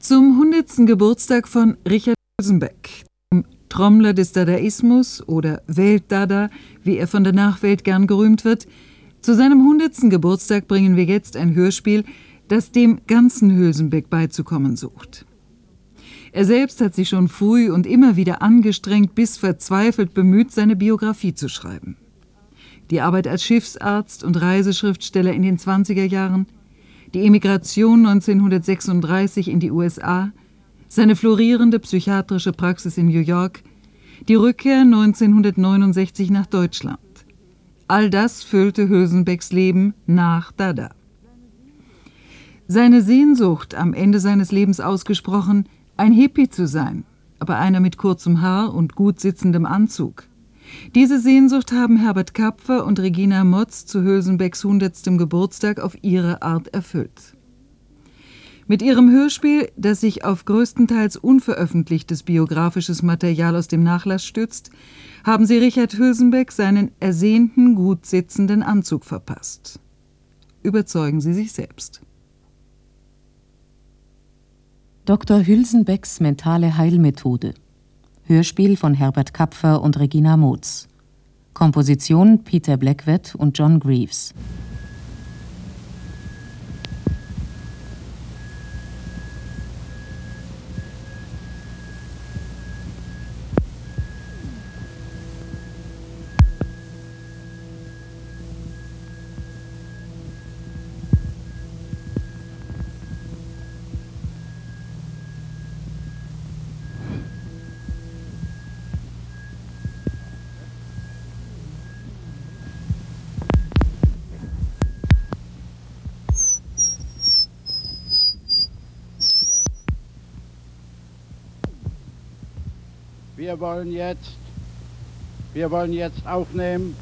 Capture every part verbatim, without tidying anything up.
Zum hundertsten Geburtstag von Richard Huelsenbeck, dem Trommler des Dadaismus oder Weltdada, wie er von der Nachwelt gern gerühmt wird, zu seinem hundertsten Geburtstag bringen wir jetzt ein Hörspiel, das dem ganzen Huelsenbeck beizukommen sucht. Er selbst hat sich schon früh und immer wieder angestrengt bis verzweifelt bemüht, seine Biografie zu schreiben. Die Arbeit als Schiffsarzt und Reiseschriftsteller in den zwanziger Jahren, die Emigration neunzehnhundertsechsunddreißig in die U S A, seine florierende psychiatrische Praxis in New York, die Rückkehr neunzehnhundertneunundsechzig nach Deutschland. All das füllte Huelsenbecks Leben nach Dada. Seine Sehnsucht, am Ende seines Lebens ausgesprochen, ein Hippie zu sein, aber einer mit kurzem Haar und gut sitzendem Anzug. Diese Sehnsucht haben Herbert Kapfer und Regina Motz zu Huelsenbecks hundertstem Geburtstag auf ihre Art erfüllt. Mit ihrem Hörspiel, das sich auf größtenteils unveröffentlichtes biografisches Material aus dem Nachlass stützt, haben sie Richard Huelsenbeck seinen ersehnten, gut sitzenden Anzug verpasst. Überzeugen Sie sich selbst. Doktor Huelsenbecks mentale Heilmethode. Hörspiel von Herbert Kapfer und Regina Motz. Komposition Peter Blackwett und John Greaves. Wir wollen jetzt, wir wollen jetzt aufnehmen.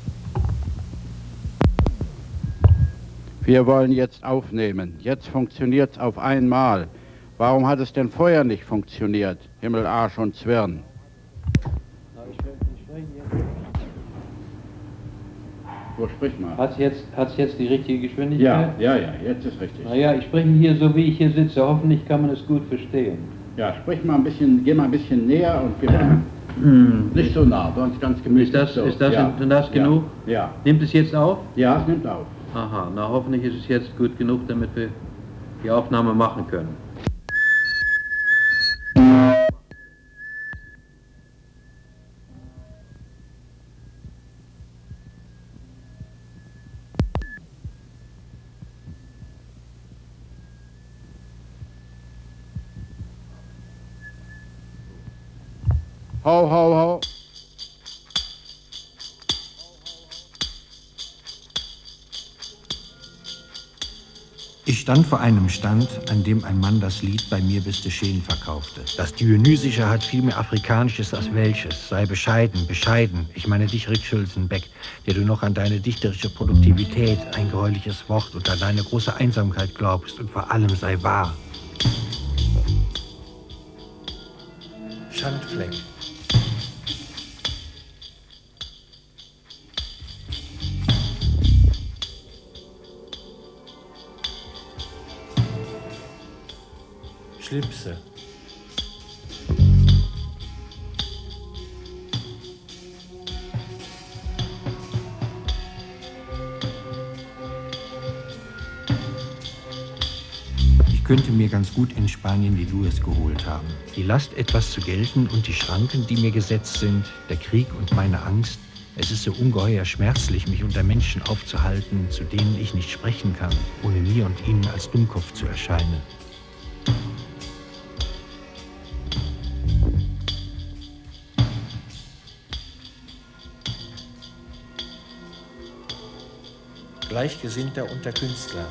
Wir wollen jetzt aufnehmen. Jetzt funktioniert es auf einmal. Warum hat es denn vorher nicht funktioniert? Himmel, Arsch und Zwirn. Wo sprich mal? Hat es jetzt, hat's jetzt die richtige Geschwindigkeit? Ja, ja, ja, jetzt ist richtig. Naja, ich spreche hier so, wie ich hier sitze. Hoffentlich kann man es gut verstehen. Ja, sprich mal ein bisschen, geh mal ein bisschen näher und geh mal mm. nicht so nah, sonst ganz gemütlich. Ist das, so. ist das, ja. in, das genug? Ja. ja. Nimmt es jetzt auf? Ja, es nimmt auf. Aha, na hoffentlich ist es jetzt gut genug, damit wir die Aufnahme machen können. Ho, ho, ho. Ich stand vor einem Stand, an dem ein Mann das Lied Bei mir bist du schön verkaufte. Das Dionysische hat viel mehr Afrikanisches als Welsches. Sei bescheiden, bescheiden. Ich meine dich, Rich Huelsenbeck, der du noch an deine dichterische Produktivität, ein gräuliches Wort und an deine große Einsamkeit glaubst und vor allem sei wahr. Schandfleck. Schlipse. Ich könnte mir ganz gut in Spanien die Louis geholt haben. Die Last, etwas zu gelten und die Schranken, die mir gesetzt sind, der Krieg und meine Angst. Es ist so ungeheuer schmerzlich, mich unter Menschen aufzuhalten, zu denen ich nicht sprechen kann, ohne mir und ihnen als Dummkopf zu erscheinen. Gleichgesinnter unter Künstlern.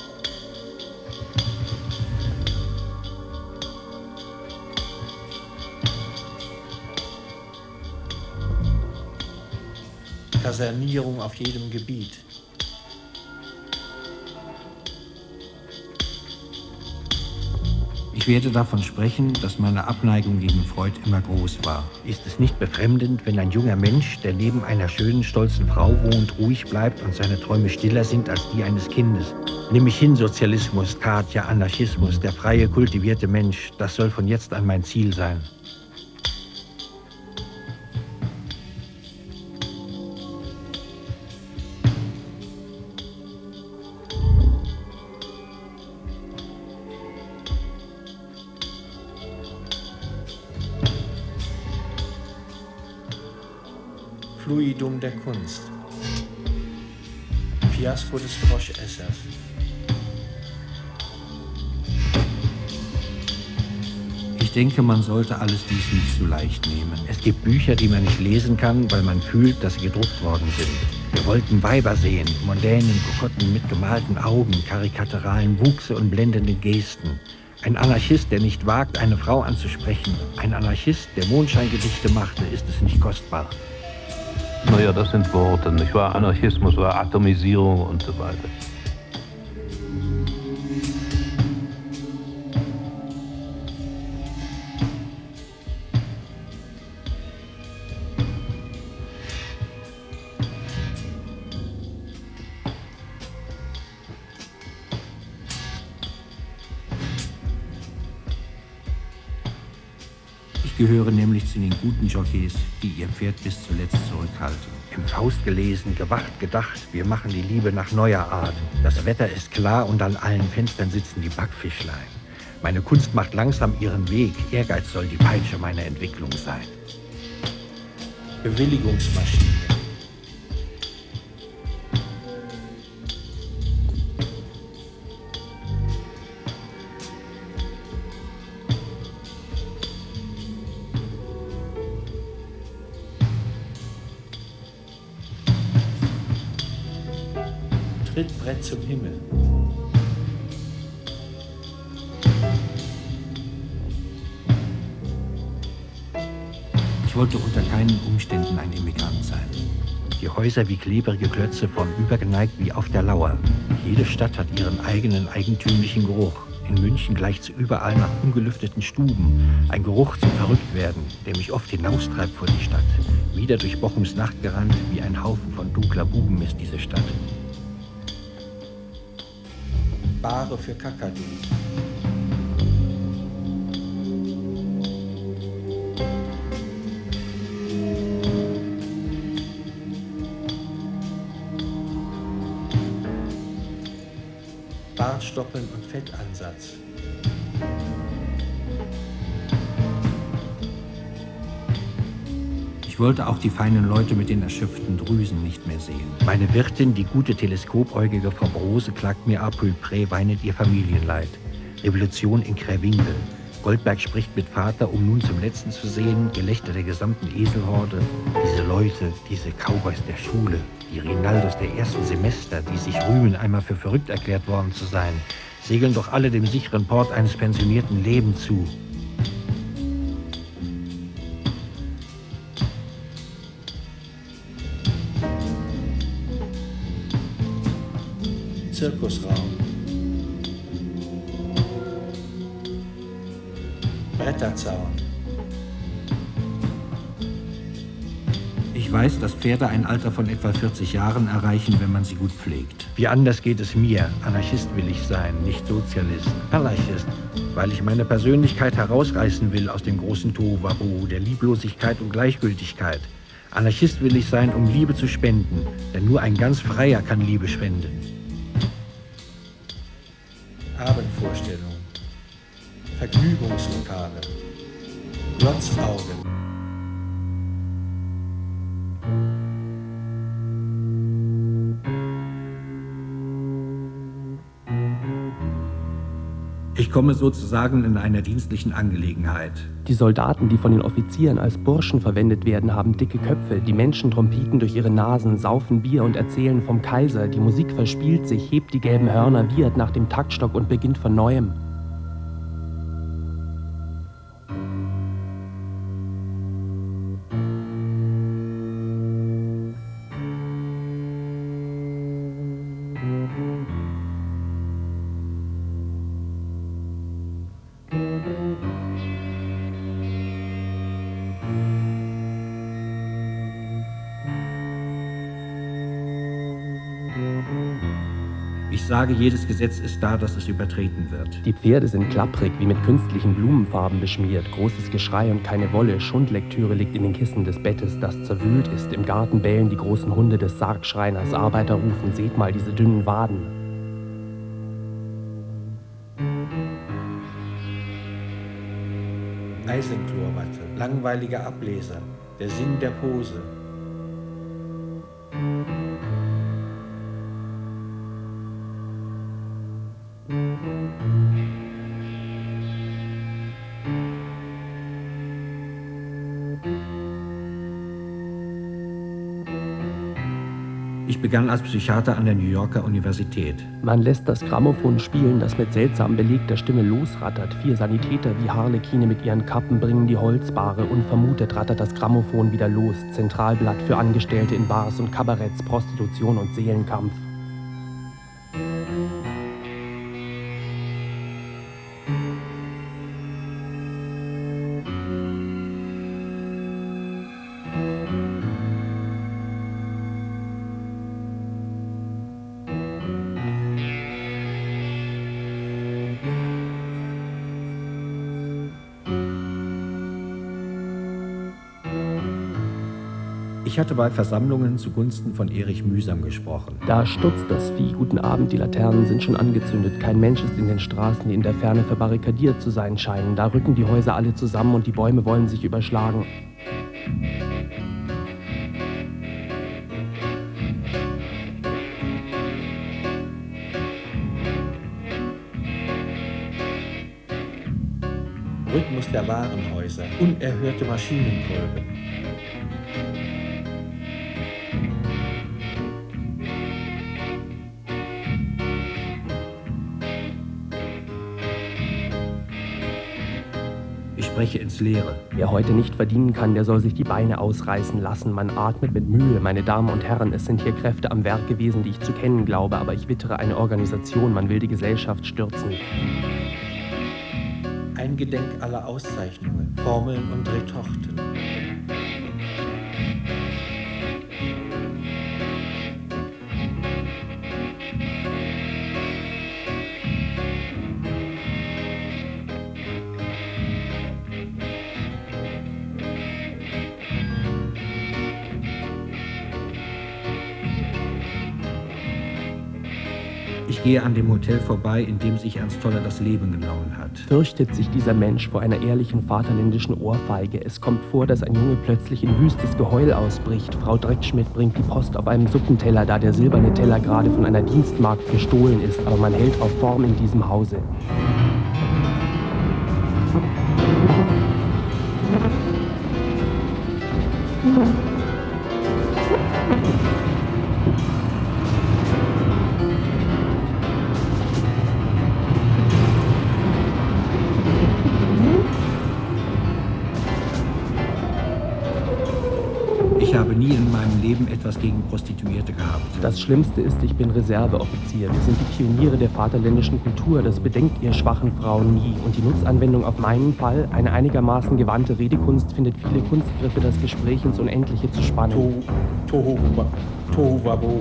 Kasernierung auf jedem Gebiet. Ich werde davon sprechen, dass meine Abneigung gegen Freud immer groß war. Ist es nicht befremdend, wenn ein junger Mensch, der neben einer schönen, stolzen Frau wohnt, ruhig bleibt und seine Träume stiller sind als die eines Kindes? Nimm mich hin, Sozialismus, Katja, Anarchismus, der freie, kultivierte Mensch, das soll von jetzt an mein Ziel sein. Fluidum der Kunst. Fiasko des Froschessers. Ich denke, man sollte alles dies nicht zu leicht nehmen. Es gibt Bücher, die man nicht lesen kann, weil man fühlt, dass sie gedruckt worden sind. Wir wollten Weiber sehen, mondänen Kokotten mit gemalten Augen, karikaturalen Wuchse und blendenden Gesten. Ein Anarchist, der nicht wagt, eine Frau anzusprechen. Ein Anarchist, der Mondscheingedichte machte, ist es nicht kostbar. Naja, das sind Worte, nicht wahr? Anarchismus war Atomisierung und so weiter. Ich gehöre nämlich zu den guten Jockeys, die ihr Pferd bis zuletzt zurückhalten. Im Faust gelesen, gewacht, gedacht, wir machen die Liebe nach neuer Art. Das Wetter ist klar und an allen Fenstern sitzen die Backfischlein. Meine Kunst macht langsam ihren Weg, Ehrgeiz soll die Peitsche meiner Entwicklung sein. Bewilligungsmaschine. Trittbrett zum Himmel. Ich wollte unter keinen Umständen ein Immigrant sein. Die Häuser wie klebrige Klötze, vornübergeneigt wie auf der Lauer. Jede Stadt hat ihren eigenen eigentümlichen Geruch. In München gleicht's überall nach ungelüfteten Stuben. Ein Geruch zum Verrücktwerden, der mich oft hinaustreibt vor die Stadt. Wieder durch Bochums Nacht gerannt, wie ein Haufen von dunkler Buben ist diese Stadt. Bare für Kakadu. Bartstoppeln und Fettansatz. Ich wollte auch die feinen Leute mit den erschöpften Drüsen nicht mehr sehen. Meine Wirtin, die gute teleskopäugige Frau Brose, klagt mir à peu près weinend ihr Familienleid. Revolution in Krähwinkel. Goldberg spricht mit Vater, um nun zum Letzten zu sehen, Gelächter der gesamten Eselhorde. Diese Leute, diese Cowboys der Schule, die Rinaldos der ersten Semester, die sich rühmen, einmal für verrückt erklärt worden zu sein, segeln doch alle dem sicheren Port eines pensionierten Lebens zu. Zirkusraum. Bretterzaun. Ich weiß, dass Pferde ein Alter von etwa vierzig Jahren erreichen, wenn man sie gut pflegt. Wie anders geht es mir. Anarchist will ich sein, nicht Sozialist. Anarchist, weil ich meine Persönlichkeit herausreißen will aus dem großen Tohuwabohu der Lieblosigkeit und Gleichgültigkeit. Anarchist will ich sein, um Liebe zu spenden, denn nur ein ganz Freier kann Liebe spenden. Abendvorstellung, Vergnügungslokale, Glotzaugen. Ich komme sozusagen in einer dienstlichen Angelegenheit. Die Soldaten, die von den Offizieren als Burschen verwendet werden, haben dicke Köpfe. Die Menschen trompeten durch ihre Nasen, saufen Bier und erzählen vom Kaiser. Die Musik verspielt sich, hebt die gelben Hörner, wiehert nach dem Taktstock und beginnt von Neuem. sage, jedes Gesetz ist da, dass es übertreten wird. Die Pferde sind klapprig, wie mit künstlichen Blumenfarben beschmiert. Großes Geschrei und keine Wolle. Schundlektüre liegt in den Kissen des Bettes, das zerwühlt ist. Im Garten bellen die großen Hunde des Sargschreiners. Arbeiter rufen, seht mal diese dünnen Waden. Eisenchlorwatte, langweiliger Ableser, der Sinn der Pose. Ich begann als Psychiater an der New Yorker Universität. Man lässt das Grammophon spielen, das mit seltsam belegter Stimme losrattert. Vier Sanitäter wie Harlekine mit ihren Kappen bringen die Holzbare. Unvermutet rattert das Grammophon wieder los. Zentralblatt für Angestellte in Bars und Kabaretts, Prostitution und Seelenkampf. Ich hatte bei Versammlungen zugunsten von Erich Mühsam gesprochen. Da stutzt das Vieh. Guten Abend, die Laternen sind schon angezündet. Kein Mensch ist in den Straßen, die in der Ferne verbarrikadiert zu sein scheinen. Da rücken die Häuser alle zusammen und die Bäume wollen sich überschlagen. Rhythmus der Warenhäuser, unerhörte Maschinenkolben. Ich spreche ins Leere. Wer heute nicht verdienen kann, der soll sich die Beine ausreißen lassen. Man atmet mit Mühe, meine Damen und Herren. Es sind hier Kräfte am Werk gewesen, die ich zu kennen glaube, aber ich wittere eine Organisation. Man will die Gesellschaft stürzen. Eingedenk aller Auszeichnungen, Formeln und Retorten. Ich gehe an dem Hotel vorbei, in dem sich Ernst Toller das Leben genommen hat. Fürchtet sich dieser Mensch vor einer ehrlichen vaterländischen Ohrfeige. Es kommt vor, dass ein Junge plötzlich in wüstes Geheul ausbricht. Frau Dreckschmidt bringt die Post auf einem Suppenteller, da der silberne Teller gerade von einer Dienstmagd gestohlen ist. Aber man hält auf Form in diesem Hause. Ich habe nie in meinem Leben etwas gegen Prostituierte gehabt. Das Schlimmste ist, ich bin Reserveoffizier. Wir sind die Pioniere der vaterländischen Kultur. Das bedenkt ihr schwachen Frauen nie. Und die Nutzanwendung auf meinen Fall, eine einigermaßen gewandte Redekunst, findet viele Kunstgriffe, das Gespräch ins Unendliche zu spannen. Tohu Wabo.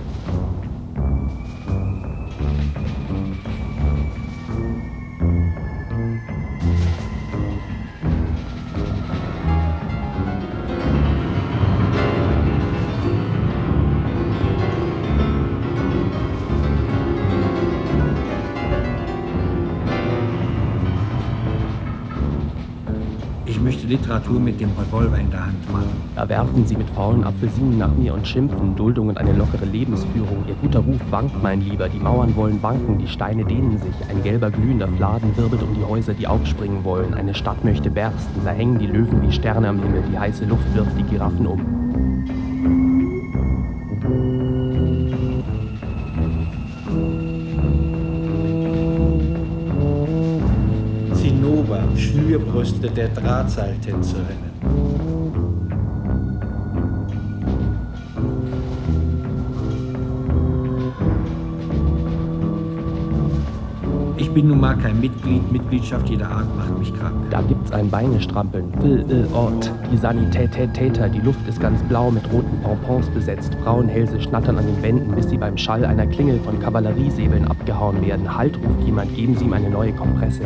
Ich möchte Literatur mit dem Revolver in der Hand machen. Da werfen sie mit faulen Apfelsinen nach mir und schimpfen, Duldung und eine lockere Lebensführung. Ihr guter Ruf wankt, mein Lieber, die Mauern wollen wanken, die Steine dehnen sich. Ein gelber glühender Fladen wirbelt um die Häuser, die aufspringen wollen. Eine Stadt möchte bersten, da hängen die Löwen wie Sterne am Himmel, die heiße Luft wirft die Giraffen um. Zinnober, Schnürbrüste der Drahtseiltänzerinnen. Ich bin nun mal kein Mitglied. Mitgliedschaft jeder Art macht mich krank. Da gibt's ein Beinestrampeln. Phil, äh, Ort. Die Sanitätätäter. Die Luft ist ganz blau mit roten Pompons besetzt. Frauenhälse schnattern an den Wänden, bis sie beim Schall einer Klingel von Kavalleriesäbeln abgehauen werden. Halt, ruft jemand, geben Sie ihm eine neue Kompresse.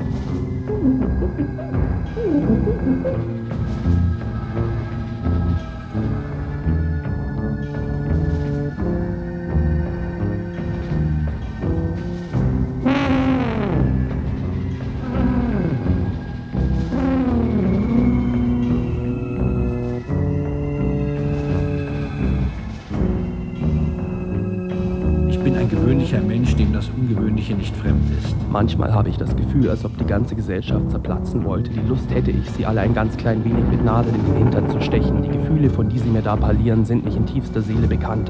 Mensch, dem das Ungewöhnliche nicht fremd ist. Manchmal habe ich das Gefühl, als ob die ganze Gesellschaft zerplatzen wollte. Die Lust hätte ich, sie alle ein ganz klein wenig mit Nadeln in den Hintern zu stechen. Die Gefühle, von die sie mir da parlieren, sind mich in tiefster Seele bekannt.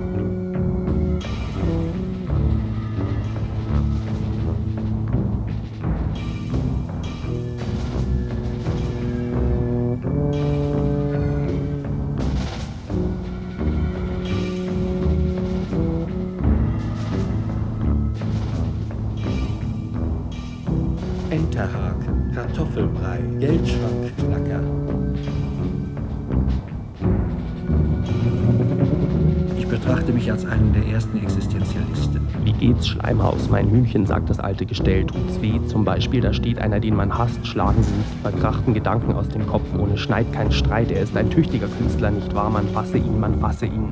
Enterhaken, Kartoffelbrei, Geldschrankknacker. Ich betrachte mich als einen der ersten Existenzialisten. Wie geht's, Schleimhaus? Mein Hühnchen, sagt das alte Gestell. Tut's weh? Zum Beispiel, da steht einer, den man hasst. Schlagen Sie sich die verkrachten Gedanken aus dem Kopf. Ohne Schneid kein Streit. Er ist ein tüchtiger Künstler, nicht wahr? Man fasse ihn, man fasse ihn.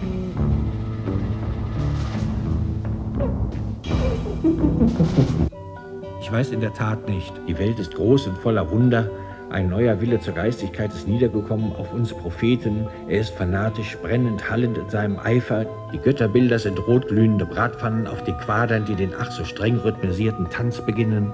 Ich weiß in der Tat nicht. Die Welt ist groß und voller Wunder. Ein neuer Wille zur Geistigkeit ist niedergekommen auf uns Propheten. Er ist fanatisch, brennend, hallend in seinem Eifer. Die Götterbilder sind rotglühende Bratpfannen auf den Quadern, die den ach so streng rhythmisierten Tanz beginnen.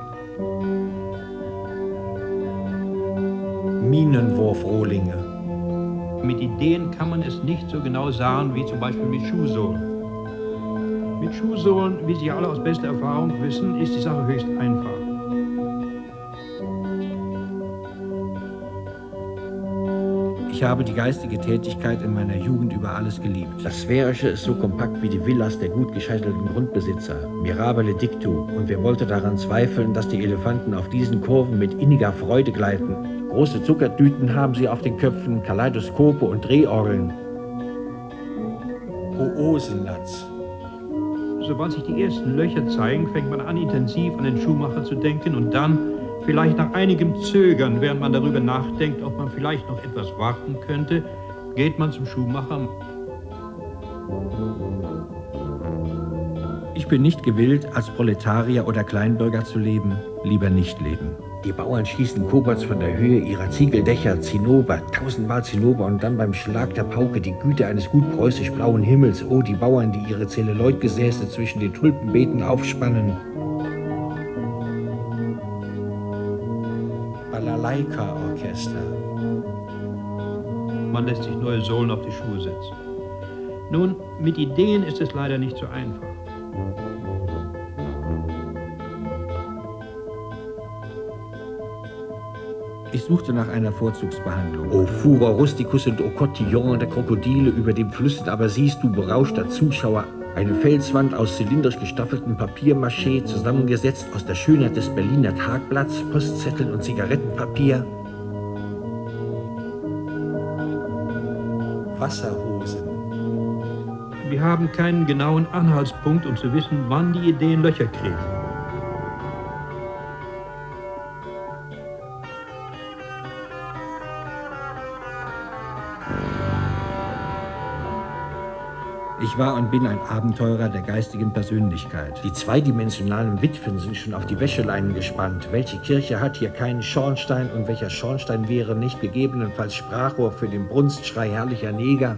Minenwurfrohlinge. Mit Ideen kann man es nicht so genau sagen wie zum Beispiel mit Schuhsohlen. Mit Schuhsohlen, wie Sie alle aus bester Erfahrung wissen, ist die Sache höchst einfach. Ich habe die geistige Tätigkeit in meiner Jugend über alles geliebt. Das Sphärische ist so kompakt wie die Villas der gut gescheitelten Grundbesitzer. Mirabile dictu. Und wer wollte daran zweifeln, dass die Elefanten auf diesen Kurven mit inniger Freude gleiten? Große Zuckertüten haben sie auf den Köpfen, Kaleidoskope und Drehorgeln. Oosenlatz. Sobald sich die ersten Löcher zeigen, fängt man an, intensiv an den Schuhmacher zu denken und dann, vielleicht nach einigem Zögern, während man darüber nachdenkt, ob man vielleicht noch etwas warten könnte, geht man zum Schuhmacher. Ich bin nicht gewillt, als Proletarier oder Kleinbürger zu leben, lieber nicht leben. Die Bauern schießen Kobolds von der Höhe ihrer Ziegeldächer, Zinnober, tausendmal Zinnober und dann beim Schlag der Pauke die Güte eines gut preußisch-blauen Himmels. Oh, die Bauern, die ihre Zelluloidgesäße zwischen den Tulpenbeeten aufspannen. Balalaika-Orchester. Man lässt sich neue Sohlen auf die Schuhe setzen. Nun, mit Ideen ist es leider nicht so einfach. Ich suchte nach einer Vorzugsbehandlung. O Furor rusticus und o Cotillon der Krokodile über dem Flüssen, aber siehst du, berauschter Zuschauer, eine Felswand aus zylindrisch gestaffeltem Papiermaché, zusammengesetzt aus der Schönheit des Berliner Tagblatts, Postzetteln und Zigarettenpapier. Wasserhosen. Wir haben keinen genauen Anhaltspunkt, um zu wissen, wann die Ideen Löcher kriegen. Ich war und bin ein Abenteurer der geistigen Persönlichkeit. Die zweidimensionalen Witwen sind schon auf die Wäscheleinen gespannt. Welche Kirche hat hier keinen Schornstein und welcher Schornstein wäre nicht gegebenenfalls Sprachrohr für den Brunstschrei herrlicher Neger?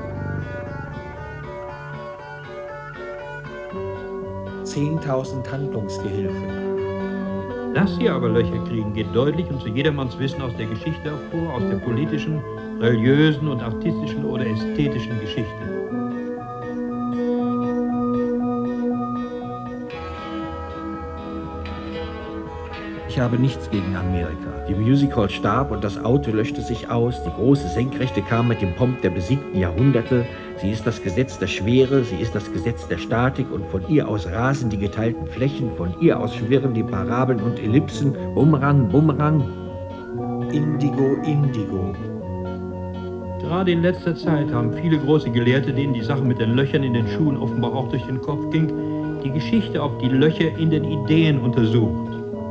Zehntausend Handlungsgehilfen. Dass sie aber Löcher kriegen, geht deutlich und zu jedermanns Wissen aus der Geschichte hervor, aus der politischen, religiösen und artistischen oder ästhetischen Geschichte. Ich habe nichts gegen Amerika. Die Music Hall starb und das Auto löschte sich aus. Die große Senkrechte kam mit dem Pomp der besiegten Jahrhunderte. Sie ist das Gesetz der Schwere, sie ist das Gesetz der Statik und von ihr aus rasen die geteilten Flächen, von ihr aus schwirren die Parabeln und Ellipsen. Bumerang, Bumerang. Indigo, Indigo. Gerade in letzter Zeit haben viele große Gelehrte, denen die Sache mit den Löchern in den Schuhen offenbar auch durch den Kopf ging, die Geschichte auf die Löcher in den Ideen untersucht.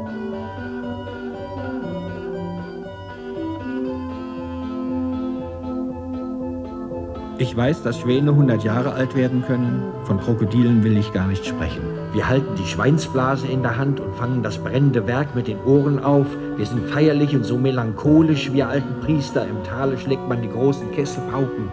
Ich weiß, dass Schwäne hundert Jahre alt werden können. Von Krokodilen will ich gar nicht sprechen. Wir halten die Schweinsblase in der Hand und fangen das brennende Werk mit den Ohren auf. Wir sind feierlich und so melancholisch, wir alten Priester. Im Tale schlägt man die großen Kesselpauken.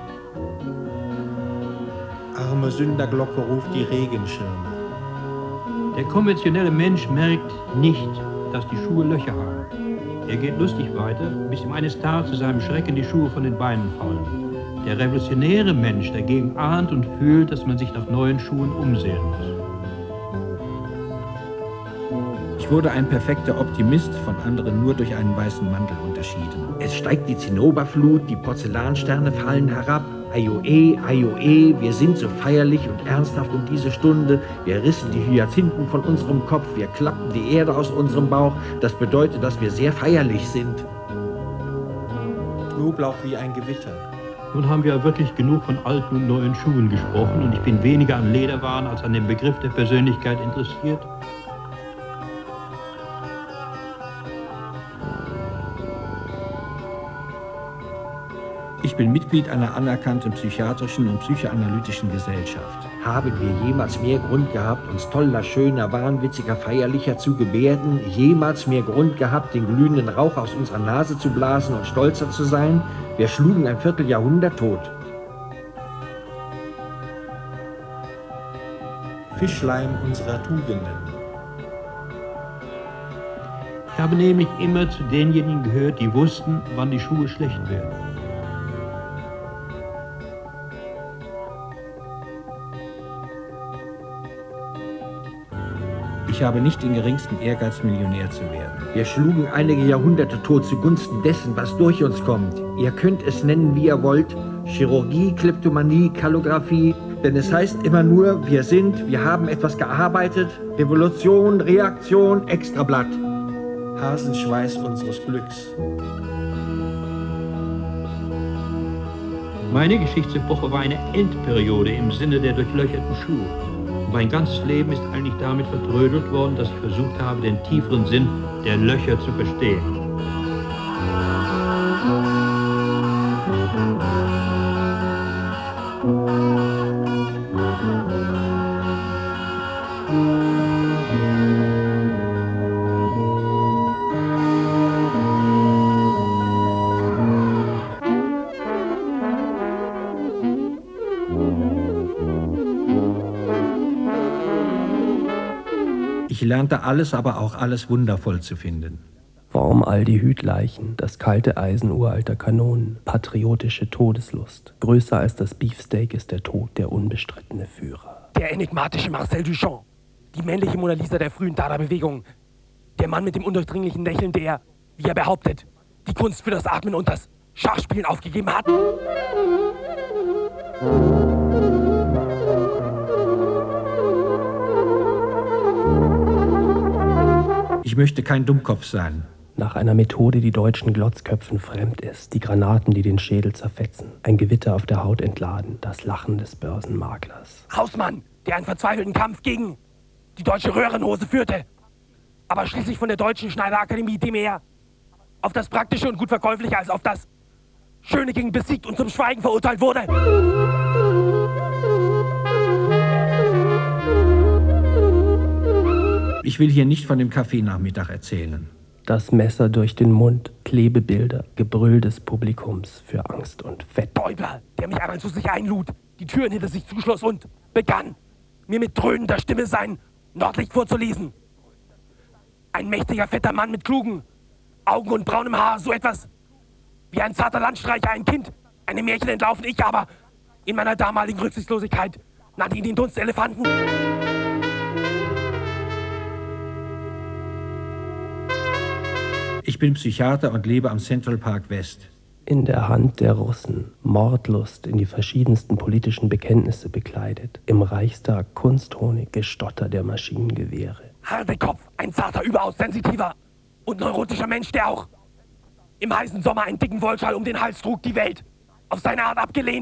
Arme Sünderglocke ruft die Regenschirme. Der konventionelle Mensch merkt nicht, dass die Schuhe Löcher haben. Er geht lustig weiter, bis ihm eines Tages zu seinem Schrecken die Schuhe von den Beinen fallen. Der revolutionäre Mensch dagegen ahnt und fühlt, dass man sich nach neuen Schuhen umsehen muss. Ich wurde ein perfekter Optimist, von anderen nur durch einen weißen Mantel unterschieden. Es steigt die Zinnoberflut, die Porzellansterne fallen herab. Aioe, Aioe, wir sind so feierlich und ernsthaft um diese Stunde. Wir rissen die Hyazinthen von unserem Kopf, wir klappen die Erde aus unserem Bauch. Das bedeutet, dass wir sehr feierlich sind. Knoblauch wie ein Gewitter. Nun haben wir wirklich genug von alten und neuen Schuhen gesprochen und ich bin weniger an Lederwaren als an dem Begriff der Persönlichkeit interessiert. Ich bin Mitglied einer anerkannten psychiatrischen und psychoanalytischen Gesellschaft. Haben wir jemals mehr Grund gehabt, uns toller, schöner, wahnwitziger, feierlicher zu gebärden? Jemals mehr Grund gehabt, den glühenden Rauch aus unserer Nase zu blasen und stolzer zu sein? Wir schlugen ein Vierteljahrhundert tot. Fischleim unserer Tugenden. Ich habe nämlich immer zu denjenigen gehört, die wussten, wann die Schuhe schlecht werden. Ich habe nicht den geringsten Ehrgeiz, Millionär zu werden. Wir schlugen einige Jahrhunderte tot zugunsten dessen, was durch uns kommt. Ihr könnt es nennen, wie ihr wollt. Chirurgie, Kleptomanie, Kalligraphie. Denn es heißt immer nur, wir sind, wir haben etwas gearbeitet. Revolution, Reaktion, Extrablatt. Hasenschweiß unseres Glücks. Meine Geschichtsepoche war eine Endperiode im Sinne der durchlöcherten Schuhe. Mein ganzes Leben ist eigentlich damit vertrödelt worden, dass ich versucht habe, den tieferen Sinn der Löcher zu verstehen. Ich lernte alles, aber auch alles wundervoll zu finden. Formaldehydleichen, das kalte Eisen uralter Kanonen, patriotische Todeslust. Größer als das Beefsteak ist der Tod der unbestrittene Führer. Der enigmatische Marcel Duchamp, die männliche Mona Lisa der frühen Dada-Bewegung. Der Mann mit dem undurchdringlichen Lächeln, der, wie er behauptet, die Kunst für das Atmen und das Schachspielen aufgegeben hat. Ich möchte kein Dummkopf sein. Nach einer Methode, die deutschen Glotzköpfen fremd ist, die Granaten, die den Schädel zerfetzen, ein Gewitter auf der Haut entladen, das Lachen des Börsenmaklers. Hausmann, der einen verzweifelten Kampf gegen die deutsche Röhrenhose führte, aber schließlich von der Deutschen Schneiderakademie dem er auf das Praktische und gut Verkäufliche als auf das Schöne gegen besiegt und zum Schweigen verurteilt wurde. Ich will hier nicht von dem Kaffeenachmittag erzählen. Das Messer durch den Mund, Klebebilder, Gebrüll des Publikums für Angst und Fett. Däubler, der mich einmal zu sich einlud, die Türen hinter sich zuschloss und begann, mir mit dröhnender Stimme sein Nordlicht vorzulesen. Ein mächtiger, fetter Mann mit klugen Augen und braunem Haar, so etwas wie ein zarter Landstreicher, ein Kind, einem Märchen entlaufen. Ich aber, in meiner damaligen Rücksichtslosigkeit, nannte ihn den Dunstelefanten. Ich bin Psychiater und lebe am Central Park West. In der Hand der Russen, Mordlust in die verschiedensten politischen Bekenntnisse bekleidet. Im Reichstag Kunsthonig, Gestotter der Maschinengewehre. Harte Kopf, ein zarter, überaus sensitiver und neurotischer Mensch, der auch im heißen Sommer einen dicken Wollschal um den Hals trug, die Welt auf seine Art abgelehnt.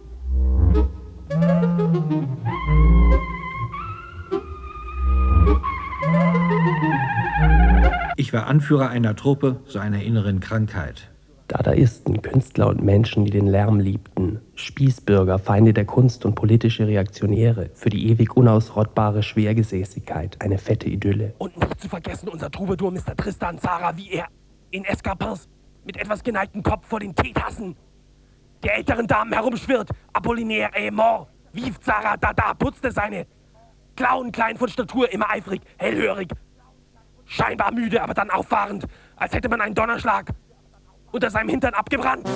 Ich war Anführer einer Truppe, so einer inneren Krankheit. Dadaisten, Künstler und Menschen, die den Lärm liebten. Spießbürger, Feinde der Kunst und politische Reaktionäre. Für die ewig unausrottbare Schwergesäßigkeit. Eine fette Idylle. Und nicht zu vergessen unser Troubadour Mister Tristan Tzara, wie er in Escarpins mit etwas geneigtem Kopf vor den Teetassen der älteren Damen herumschwirrt. Apollinaire est mort. Vive Tzara, Dada, putzte seine Klauen klein von Statur, immer eifrig, hellhörig. Scheinbar müde, aber dann auffahrend, als hätte man einen Donnerschlag unter seinem Hintern abgebrannt.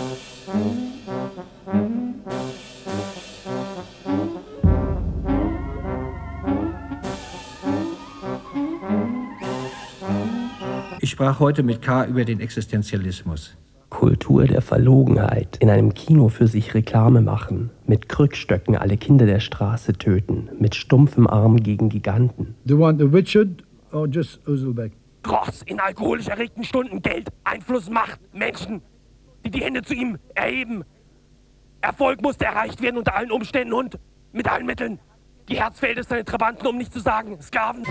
Ich sprach heute mit K. über den Existenzialismus. Kultur der Verlogenheit. In einem Kino für sich Reklame machen. Mit Krückstöcken alle Kinder der Straße töten. Mit stumpfem Arm gegen Giganten. Do you want the Richard or just Uzelbeck? Dross in alkoholisch erregten Stunden, Geld, Einfluss, Macht, Menschen, die die Hände zu ihm erheben. Erfolg musste erreicht werden unter allen Umständen und mit allen Mitteln. Die Herzfelde seine Trabanten, um nicht zu sagen Sklaven.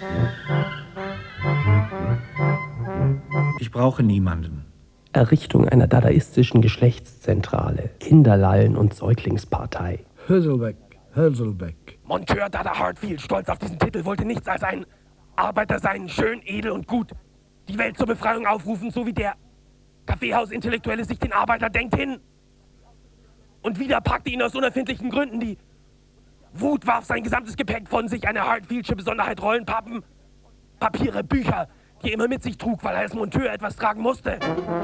Ich brauche niemanden. Errichtung einer dadaistischen Geschlechtszentrale. Kinderlallen- und Säuglingspartei. Hülselbeck, Hülselbeck. Monteur Dada Hartfield, stolz auf diesen Titel, wollte nichts als ein Arbeiter sein, schön, edel und gut. Die Welt zur Befreiung aufrufen, so wie der Kaffeehaus-Intellektuelle sich den Arbeiter denkt hin. Und wieder packte ihn aus unerfindlichen Gründen die Wut, warf sein gesamtes Gepäck von sich, eine Hartfieldsche Besonderheit, Rollenpappen, Papiere, Bücher, die er immer mit sich trug, weil er als Monteur etwas tragen musste.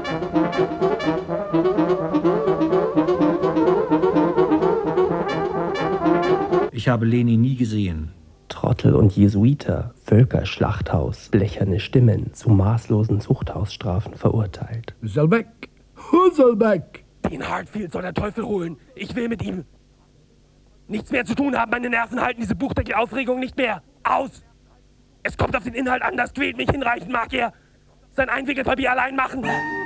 Ich habe Lenin nie gesehen. Trottel und Jesuiter, Völkerschlachthaus, blecherne Stimmen, zu maßlosen Zuchthausstrafen verurteilt. Hülselbeck, Hülselbeck. Den Hartfield soll der Teufel holen. Ich will mit ihm nichts mehr zu tun haben. Meine Nerven halten diese Buchdeckel-Aufregung nicht mehr aus. Es kommt auf den Inhalt an, das quält mich hinreichend. Mag er sein Einwickelpapier allein machen?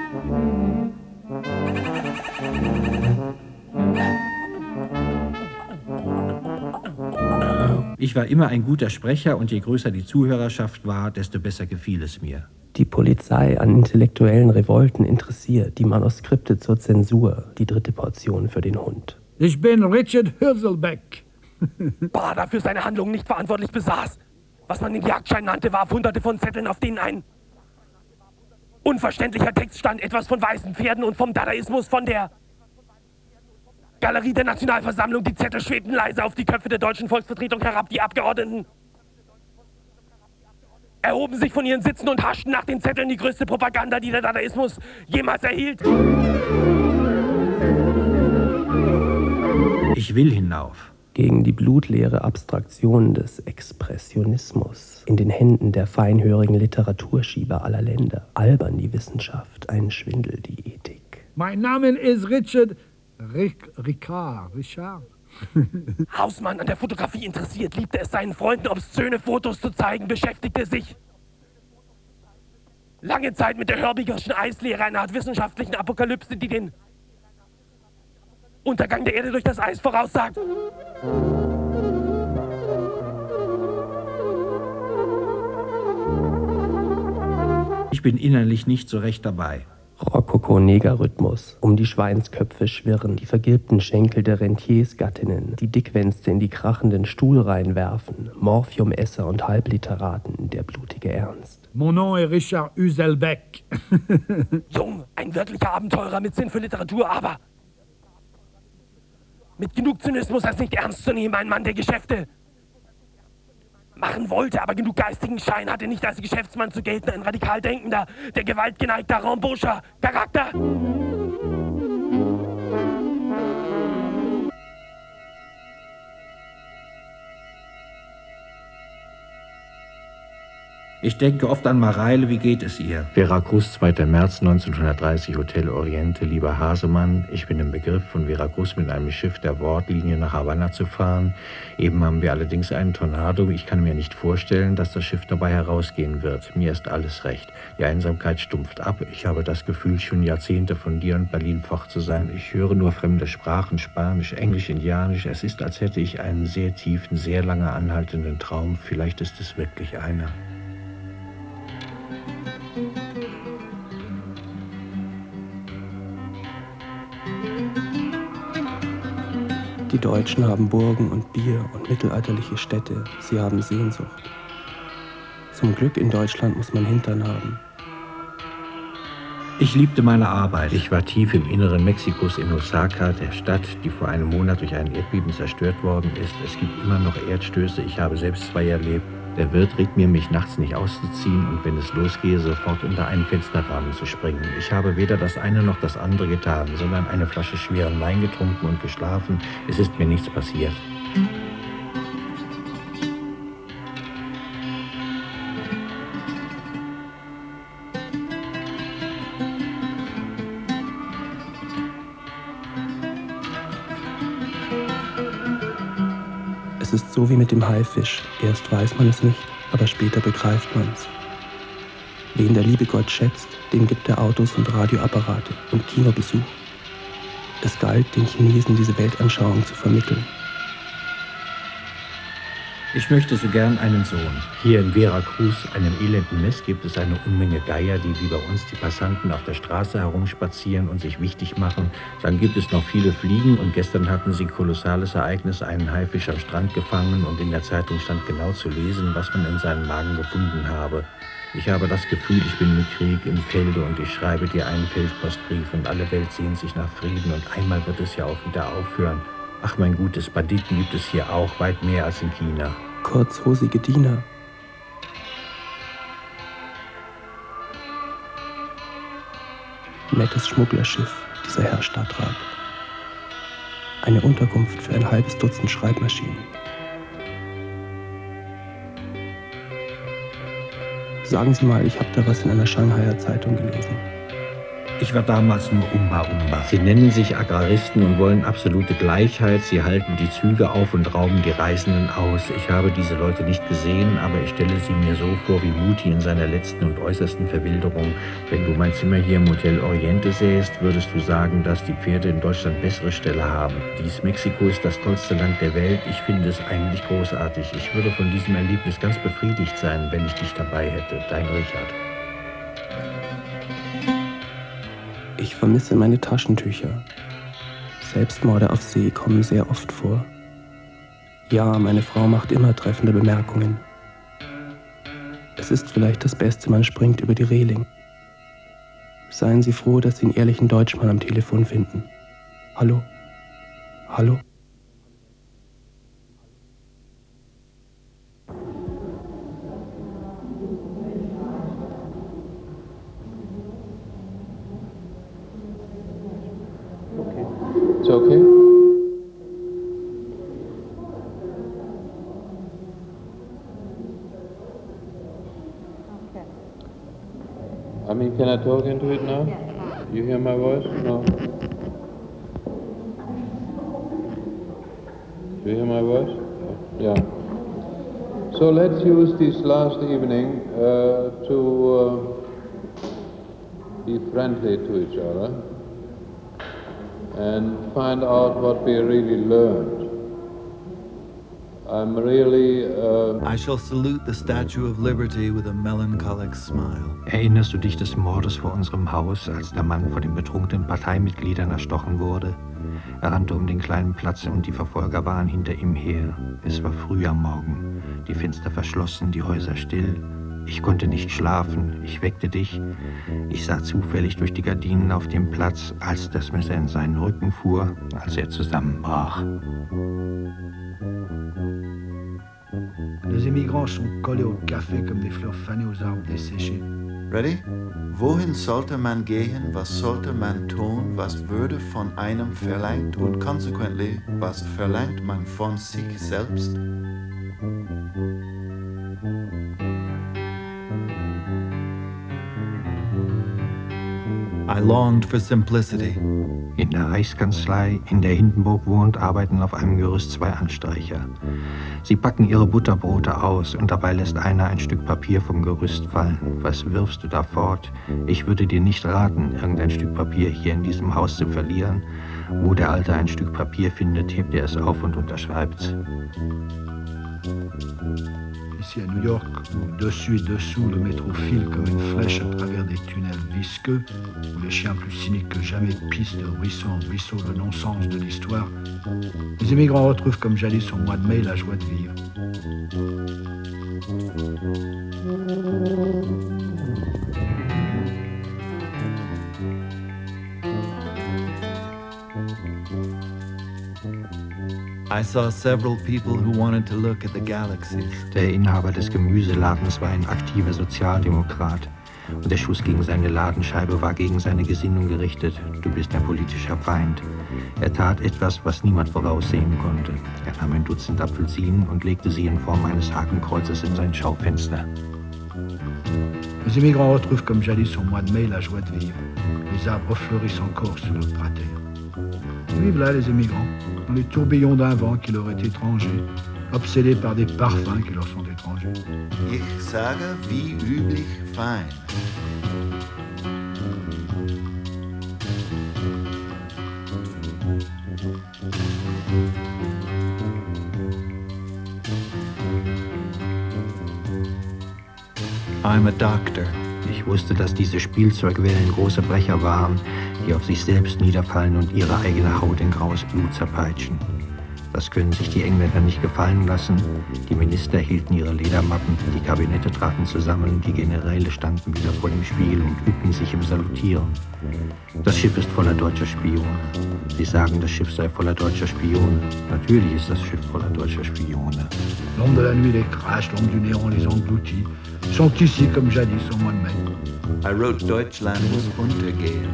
Ich war immer ein guter Sprecher und je größer die Zuhörerschaft war, desto besser gefiel es mir. Die Polizei an intellektuellen Revolten interessiert, die Manuskripte zur Zensur, die dritte Portion für den Hund. Ich bin Richard Hülselbeck. Bader für seine Handlungen nicht verantwortlich besaß. Was man den Jagdschein nannte, warf hunderte von Zetteln, auf denen ein unverständlicher Text stand, etwas von weißen Pferden und vom Dadaismus, von der Galerie der Nationalversammlung. Die Zettel schwebten leise auf die Köpfe der deutschen Volksvertretung herab. Die Abgeordneten erhoben sich von ihren Sitzen und haschten nach den Zetteln, die größte Propaganda, die der Dadaismus jemals erhielt. Ich will hinauf. Gegen die blutleere Abstraktion des Expressionismus in den Händen der feinhörigen Literaturschieber aller Länder. Albern die Wissenschaft, ein Schwindel die Ethik. Mein Name ist Richard Rick, Ricard, Richard. Hausmann, an der Fotografie interessiert, liebte es seinen Freunden obszöne Fotos zu zeigen, beschäftigte sich lange Zeit mit der Hörbigerschen Eislehre, einer Art wissenschaftlichen Apokalypse, die den Untergang der Erde durch das Eis voraussagt. Ich bin innerlich nicht so recht dabei. Rokoko-Neger-Rhythmus, um die Schweinsköpfe schwirren, die vergilbten Schenkel der Rentiersgattinnen, die Dickwänste in die krachenden Stuhlreihen werfen, Morphiumesser und Halbliteraten, der blutige Ernst. Mon nom est Richard Hülselbeck. Jung, ein wirklicher Abenteurer mit Sinn für Literatur, aber mit genug Zynismus, als nicht ernst zu nehmen, ein Mann der Geschäfte machen wollte, aber genug geistigen Schein hatte, nicht als Geschäftsmann zu gelten, ein radikal denkender, der gewaltgeneigter Ramboucher Charakter. Ich denke oft an Mareile, wie geht es ihr? Veracruz, zweiter März neunzehnhundertdreißig, Hotel Oriente. Lieber Hasemann, ich bin im Begriff, von Veracruz mit einem Schiff der Wortlinie nach Havanna zu fahren. Eben haben wir allerdings einen Tornado. Ich kann mir nicht vorstellen, dass das Schiff dabei herausgehen wird. Mir ist alles recht. Die Einsamkeit stumpft ab. Ich habe das Gefühl, schon Jahrzehnte von dir und Berlin fort zu sein. Ich höre nur fremde Sprachen, Spanisch, Englisch, Indianisch. Es ist, als hätte ich einen sehr tiefen, sehr lange anhaltenden Traum. Vielleicht ist es wirklich einer. Die Deutschen haben Burgen und Bier und mittelalterliche Städte. Sie haben Sehnsucht. Zum Glück in Deutschland muss man Hintern haben. Ich liebte meine Arbeit. Ich war tief im Inneren Mexikos in Osaka, der Stadt, die vor einem Monat durch ein Erdbeben zerstört worden ist. Es gibt immer noch Erdstöße. Ich habe selbst zwei erlebt. Der Wirt rät mir, mich nachts nicht auszuziehen und wenn es losgehe, sofort unter einen Fensterrahmen zu springen. Ich habe weder das eine noch das andere getan, sondern eine Flasche schweren Wein getrunken und geschlafen. Es ist mir nichts passiert. Es ist so wie mit dem Haifisch. Erst weiß man es nicht, aber später begreift man's. Wen der liebe Gott schätzt, dem gibt er Autos und Radioapparate und Kinobesuch. Es galt, den Chinesen diese Weltanschauung zu vermitteln. Ich möchte so gern einen Sohn. Hier in Veracruz, einem elenden Nest, gibt es eine Unmenge Geier, die wie bei uns die Passanten auf der Straße herumspazieren und sich wichtig machen. Dann gibt es noch viele Fliegen und gestern hatten sie kolossales Ereignis, einen Haifisch am Strand gefangen und in der Zeitung stand genau zu lesen, was man in seinem Magen gefunden habe. Ich habe das Gefühl, ich bin mit Krieg im Felde und ich schreibe dir einen Feldpostbrief und alle Welt sehnt sich nach Frieden und einmal wird es ja auch wieder aufhören. Ach mein Gutes, Banditen gibt es hier auch, weit mehr als in China. Kurzhosige Diener. Nettes Schmugglerschiff, dieser Herr Stadtrat. Eine Unterkunft für ein halbes Dutzend Schreibmaschinen. Sagen Sie mal, ich habe da was in einer Shanghaier Zeitung gelesen. Ich war damals nur Umba Umba. Sie nennen sich Agraristen und wollen absolute Gleichheit. Sie halten die Züge auf und rauben die Reisenden aus. Ich habe diese Leute nicht gesehen, aber ich stelle sie mir so vor wie Muti in seiner letzten und äußersten Verwilderung. Wenn du mein Zimmer hier im Hotel Oriente sähst, würdest du sagen, dass die Pferde in Deutschland bessere Ställe haben. Dies Mexiko ist das tollste Land der Welt. Ich finde es eigentlich großartig. Ich würde von diesem Erlebnis ganz befriedigt sein, wenn ich dich dabei hätte. Dein Richard. Ich vermisse meine Taschentücher. Selbstmorde auf See kommen sehr oft vor. Ja, meine Frau macht immer treffende Bemerkungen. Es ist vielleicht das Beste, man springt über die Reling. Seien Sie froh, dass Sie einen ehrlichen Deutschmann am Telefon finden. Hallo? Hallo? It's okay? I mean, can I talk into it now? You hear my voice? No? Do you hear my voice? Yeah. So let's use this last evening uh, to uh, be friendly to each other and find out what we really learned. I'm really... Uh I shall salute the Statue of Liberty with a melancholic smile. Erinnerst du dich des Mordes vor unserem Haus, als der Mann vor den betrunkenen Parteimitgliedern erstochen wurde? Er rannte um den kleinen Platz und die Verfolger waren hinter ihm her. Es war früh am Morgen, die Fenster verschlossen, die Häuser still. Ich konnte nicht schlafen, ich weckte dich. Ich sah zufällig durch die Gardinen auf dem Platz, als das Messer in seinen Rücken fuhr, als er zusammenbrach. Les immigrants sont collés au café comme des fleurs fanées aux arbres desséchés. Ready? Wohin sollte man gehen, was sollte man tun, was würde von einem verlangt und consequently, was verlangt man von sich selbst? I longed for simplicity. In der Reichskanzlei, in der Hindenburg wohnt, arbeiten auf einem Gerüst zwei Anstreicher. Sie packen ihre Butterbrote aus und dabei lässt einer ein Stück Papier vom Gerüst fallen. Was wirfst du da fort? Ich würde dir nicht raten, irgendein Stück Papier hier in diesem Haus zu verlieren. Wo der Alte ein Stück Papier findet, hebt er es auf und unterschreibt's. Ici à New York, où dessus et dessous le métro file comme une flèche à travers des tunnels visqueux, où les chiens plus cyniques que jamais pissent de ruisseau en ruisseau le non-sens de l'histoire, les émigrants retrouvent comme jadis au mois de mai la joie de vivre. I saw several people who wanted to look at the galaxies. Der Inhaber des Gemüseladens war ein aktiver Sozialdemokrat. Und der Schuss gegen seine Ladenscheibe war gegen seine Gesinnung gerichtet. Du bist ein politischer Feind. Er tat etwas, was niemand voraussehen konnte. Er nahm ein Dutzend Apfelsinen und legte sie in Form eines Hakenkreuzes in sein Schaufenster. Les émigrants retrouvent comme jadis au mois de mai la joie de vivre. Les arbres fleurissent encore sur le prater. Ils vivent là, les émigrants, dans les tourbillons d'un vent qui leur est étranger, obsédés par des parfums qui leur sont étrangers. Ich sage wie üblich fein. I'm a doctor. Ich wusste, dass diese Spielzeugwellen große Brecher waren, die auf sich selbst niederfallen und ihre eigene Haut in graues Blut zerpeitschen. Das können sich die Engländer nicht gefallen lassen. Die Minister hielten ihre Ledermappen, die Kabinette traten zusammen, die Generäle standen wieder vor dem Spiegel und übten sich im Salutieren. Das Schiff ist voller deutscher Spione. Sie sagen, das Schiff sei voller deutscher Spione. Natürlich ist das Schiff voller deutscher Spione. L'ombre de la nuit les crache, l'ombre du néant les engloutit. Ils sont ici comme jadis au mois de mai. I wrote Deutschland muss untergehen.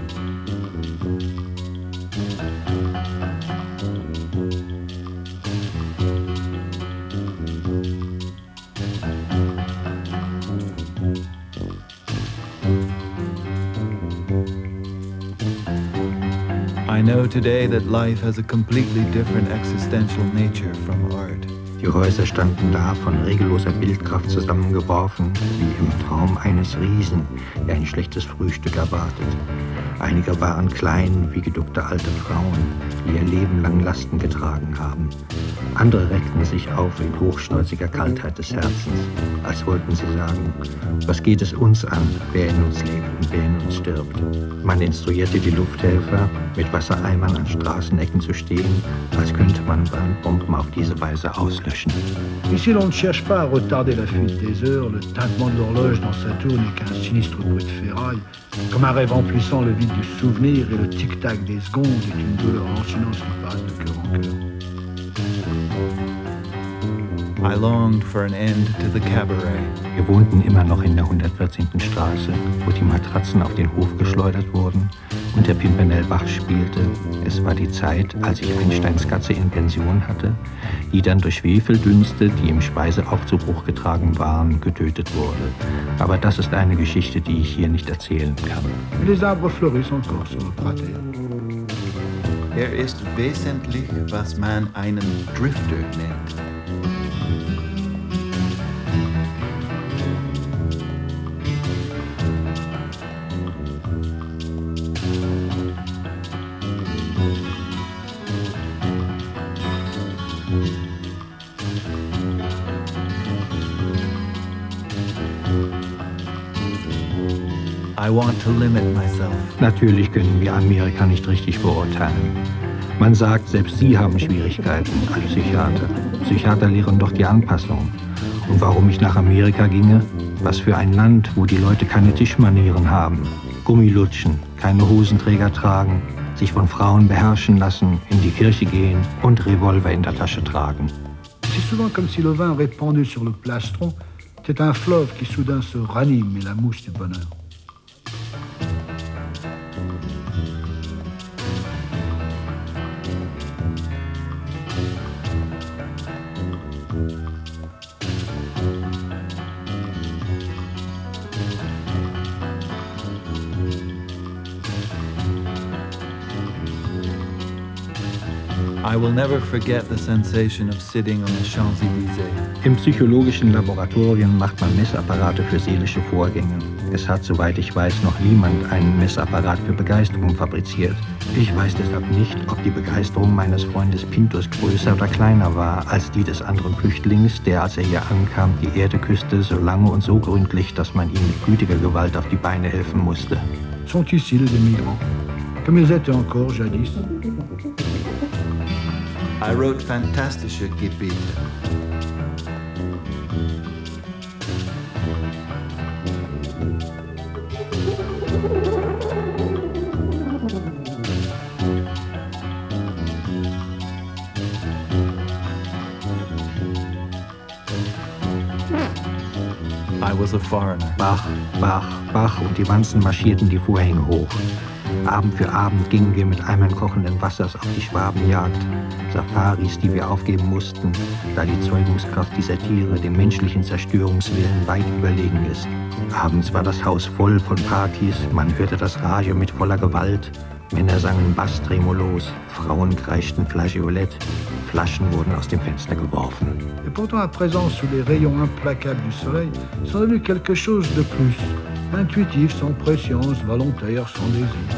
I know today that life has a completely different existential nature from art. Die Häuser standen da, von regelloser Bildkraft zusammengeworfen, wie im Traum eines Riesen, der ein schlechtes Frühstück erwartet. Einige waren klein, wie geduckte alte Frauen, die ihr Leben lang Lasten getragen haben. Andere reckten sich auf in hochschnäuziger Kaltheit des Herzens, als wollten sie sagen, was geht es uns an, wer in uns lebt und wer in uns stirbt. Man instruierte die Lufthelfer, mit Wassereimern an Straßenecken zu stehen, als könnte man Brandbomben auf diese Weise auslöschen. Ici, l'on ne cherche pas à retarder la fuite des heures, le tintement de l'horloge dans sa tour n'est qu'un sinistre bruit de ferraille. Comme un rêve emplissant le vide du souvenir et le tic-tac des secondes est une douleur lancinante qui passe de cœur en cœur. I longed for an end to the cabaret. Wir wohnten immer noch in der hundertvierzehnten Straße, wo die Matratzen auf den Hof geschleudert wurden und der Pimpernel Bach spielte. Es war die Zeit, als ich Einsteins Katze in Pension hatte, die dann durch Schwefeldünste, die im Speiseaufzubruch getragen waren, getötet wurde. Aber das ist eine Geschichte, die ich hier nicht erzählen kann. Les arbres fleurissent encore sur le prater. Er ist wesentlich, was man einen Drifter nennt. I want to limit myself. Natürlich können wir Amerika nicht richtig beurteilen. Man sagt, selbst sie haben Schwierigkeiten als Psychiater. Psychiater lehren doch die Anpassung. Und warum ich nach Amerika ginge? Was für ein Land, wo die Leute keine Tischmanieren haben, Gummilutschen, keine Hosenträger tragen, sich von Frauen beherrschen lassen, in die Kirche gehen und Revolver in der Tasche tragen. C'est souvent comme si le vin répandu sur le plastron était un fleuve qui soudain se ranime et la mousse du bonheur. I will never forget the sensation of sitting on the Champs-Élysées. Im psychologischen Laboratorium macht man Messapparate für seelische Vorgänge. Es hat, soweit ich weiß, noch niemand einen Messapparat für Begeisterung fabriziert. Ich weiß deshalb nicht, ob die Begeisterung meines Freundes Pintus größer oder kleiner war als die des anderen Flüchtlings, der, als er hier ankam, die Erde küsste, so lange und so gründlich, dass man ihm mit gütiger Gewalt auf die Beine helfen musste. Sont ici les migrants, comme ils étaient encore jadis. I wrote fantastische Gebete. I was a foreigner. Bach, Bach, Bach und die Wanzen marschierten die Vorhänge hoch. Abend für Abend gingen wir mit Eimern kochenden Wassers auf die Schwabenjagd. Safaris, die wir aufgeben mussten, da die Zeugungskraft dieser Tiere dem menschlichen Zerstörungswillen weit überlegen ist. Abends war das Haus voll von Partys, man hörte das Radio mit voller Gewalt. Männer sangen Bass-Tremolos, Frauen kreischten Flageolette, Flaschen wurden aus dem Fenster geworfen. Et pourtant, à présent, sous les rayons implacables du soleil, sont devenus quelque chose de plus. Intuitif, sans pression, volontaire, sans désir.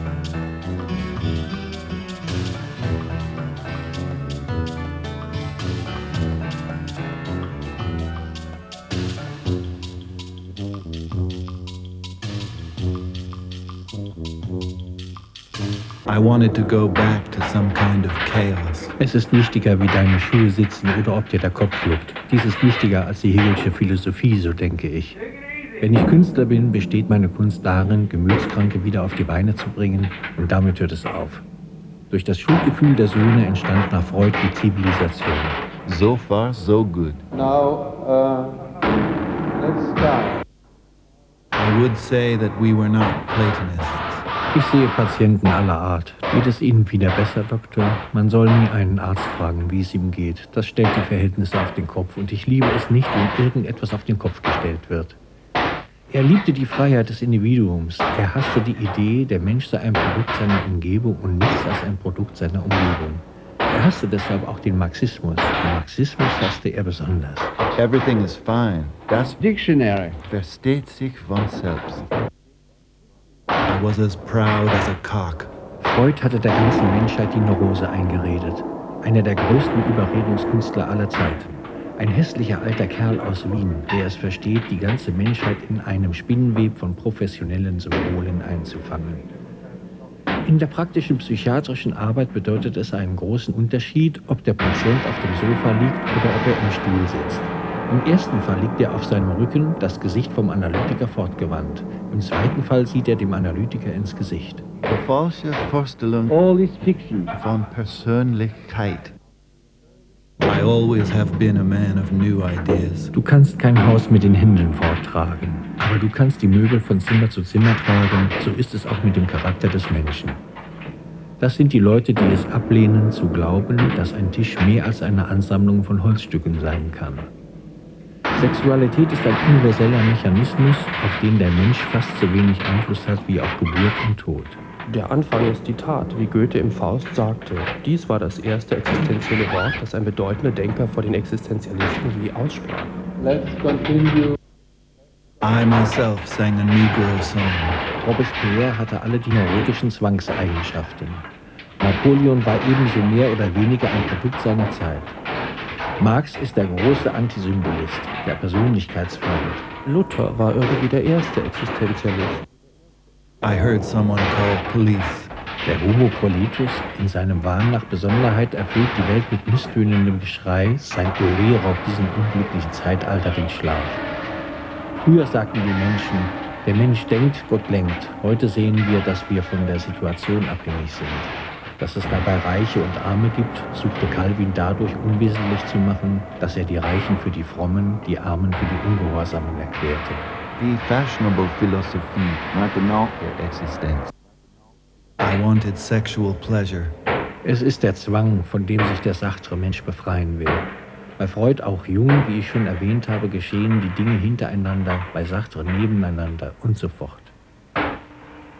I wanted to go back to some kind of chaos. Es ist wichtiger, wie deine Schuhe sitzen oder ob dir der Kopf juckt. Dies ist wichtiger als die Hegelsche Philosophie, so denke ich. Wenn ich Künstler bin, besteht meine Kunst darin, Gemütskranke wieder auf die Beine zu bringen, und damit hört es auf. Durch das Schuldgefühl der Söhne entstand nach Freud die Zivilisation. So far, so good. Now, uh, let's start. I would say that we were not Platonists. Ich sehe Patienten aller Art. Geht es Ihnen wieder besser, Doktor? Man soll nie einen Arzt fragen, wie es ihm geht. Das stellt die Verhältnisse auf den Kopf, und ich liebe es nicht, wenn irgendetwas auf den Kopf gestellt wird. Er liebte die Freiheit des Individuums. Er hasste die Idee, der Mensch sei ein Produkt seiner Umgebung und nichts als ein Produkt seiner Umgebung. Er hasste deshalb auch den Marxismus. Den Marxismus hasste er besonders. Everything is fine. Das Dictionary versteht sich von selbst. I was as proud as a cock. Freud hatte der ganzen Menschheit die Neurose eingeredet. Einer der größten Überredungskünstler aller Zeiten. Ein hässlicher alter Kerl aus Wien, der es versteht, die ganze Menschheit in einem Spinnenweb von professionellen Symbolen einzufangen. In der praktischen psychiatrischen Arbeit bedeutet es einen großen Unterschied, ob der Patient auf dem Sofa liegt oder ob er im Stuhl sitzt. Im ersten Fall liegt er auf seinem Rücken, das Gesicht vom Analytiker fortgewandt. Im zweiten Fall sieht er dem Analytiker ins Gesicht. Die falsche Vorstellung All is fiction. von Persönlichkeit. I always have been a man of new ideas. Du kannst kein Haus mit den Händen forttragen, aber du kannst die Möbel von Zimmer zu Zimmer tragen, so ist es auch mit dem Charakter des Menschen. Das sind die Leute, die es ablehnen, zu glauben, dass ein Tisch mehr als eine Ansammlung von Holzstücken sein kann. Sexualität ist ein universeller Mechanismus, auf den der Mensch fast so wenig Einfluss hat wie auf Geburt und Tod. Der Anfang ist die Tat, wie Goethe im Faust sagte. Dies war das erste existenzielle Wort, das ein bedeutender Denker vor den Existenzialisten je aussprach. Let's continue. I myself sang a Negro song. Robespierre hatte alle die neurotischen Zwangseigenschaften. Napoleon war ebenso mehr oder weniger ein Produkt seiner Zeit. Marx ist der große Antisymbolist, der Persönlichkeitsfeind. Luther war irgendwie der erste Existenzialist. I heard someone call police. Der Homo politus, in seinem Wahn nach Besonderheit, erfüllt die Welt mit misstönendem Geschrei, sein Olé raubt diesem unglücklichen Zeitalter den Schlaf. Früher sagten die Menschen, der Mensch denkt, Gott lenkt. Heute sehen wir, dass wir von der Situation abhängig sind. Dass es dabei Reiche und Arme gibt, suchte Calvin dadurch unwesentlich zu machen, dass er die Reichen für die Frommen, die Armen für die Ungehorsamen erklärte. Die fashionable Philosophie maintenant der Existenz. I wanted sexual pleasure. Es ist der Zwang, von dem sich der sachtere Mensch befreien will. Bei Freud auch jung, wie ich schon erwähnt habe, geschehen die Dinge hintereinander, bei Sartre nebeneinander und so fort.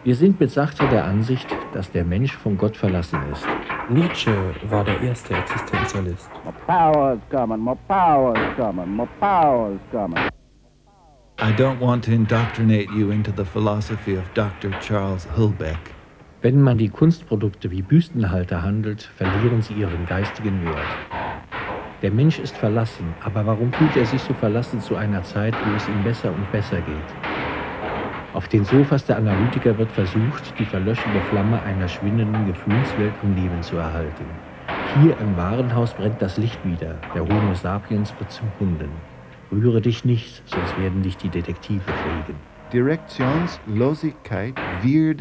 Wir sind mit Sartre der Ansicht, dass der Mensch von Gott verlassen ist. Nietzsche war der erste Existenzialist. More power is coming, more power is coming, more power is coming. I don't want to indoctrinate you into the philosophy of Doctor Charles Hillbeck. Wenn man die Kunstprodukte wie Büstenhalter handelt, verlieren sie ihren geistigen Wert. Der Mensch ist verlassen, aber warum fühlt er sich so verlassen zu einer Zeit, wo es ihm besser und besser geht? Auf den Sofas der Analytiker wird versucht, die verlöschende Flamme einer schwindenden Gefühlswelt am Leben zu erhalten. Hier im Warenhaus brennt das Licht wieder, der Homo sapiens wird zum Kunden. Rühre dich nicht, sonst werden dich die Detektive kriegen. Direktionslosigkeit wird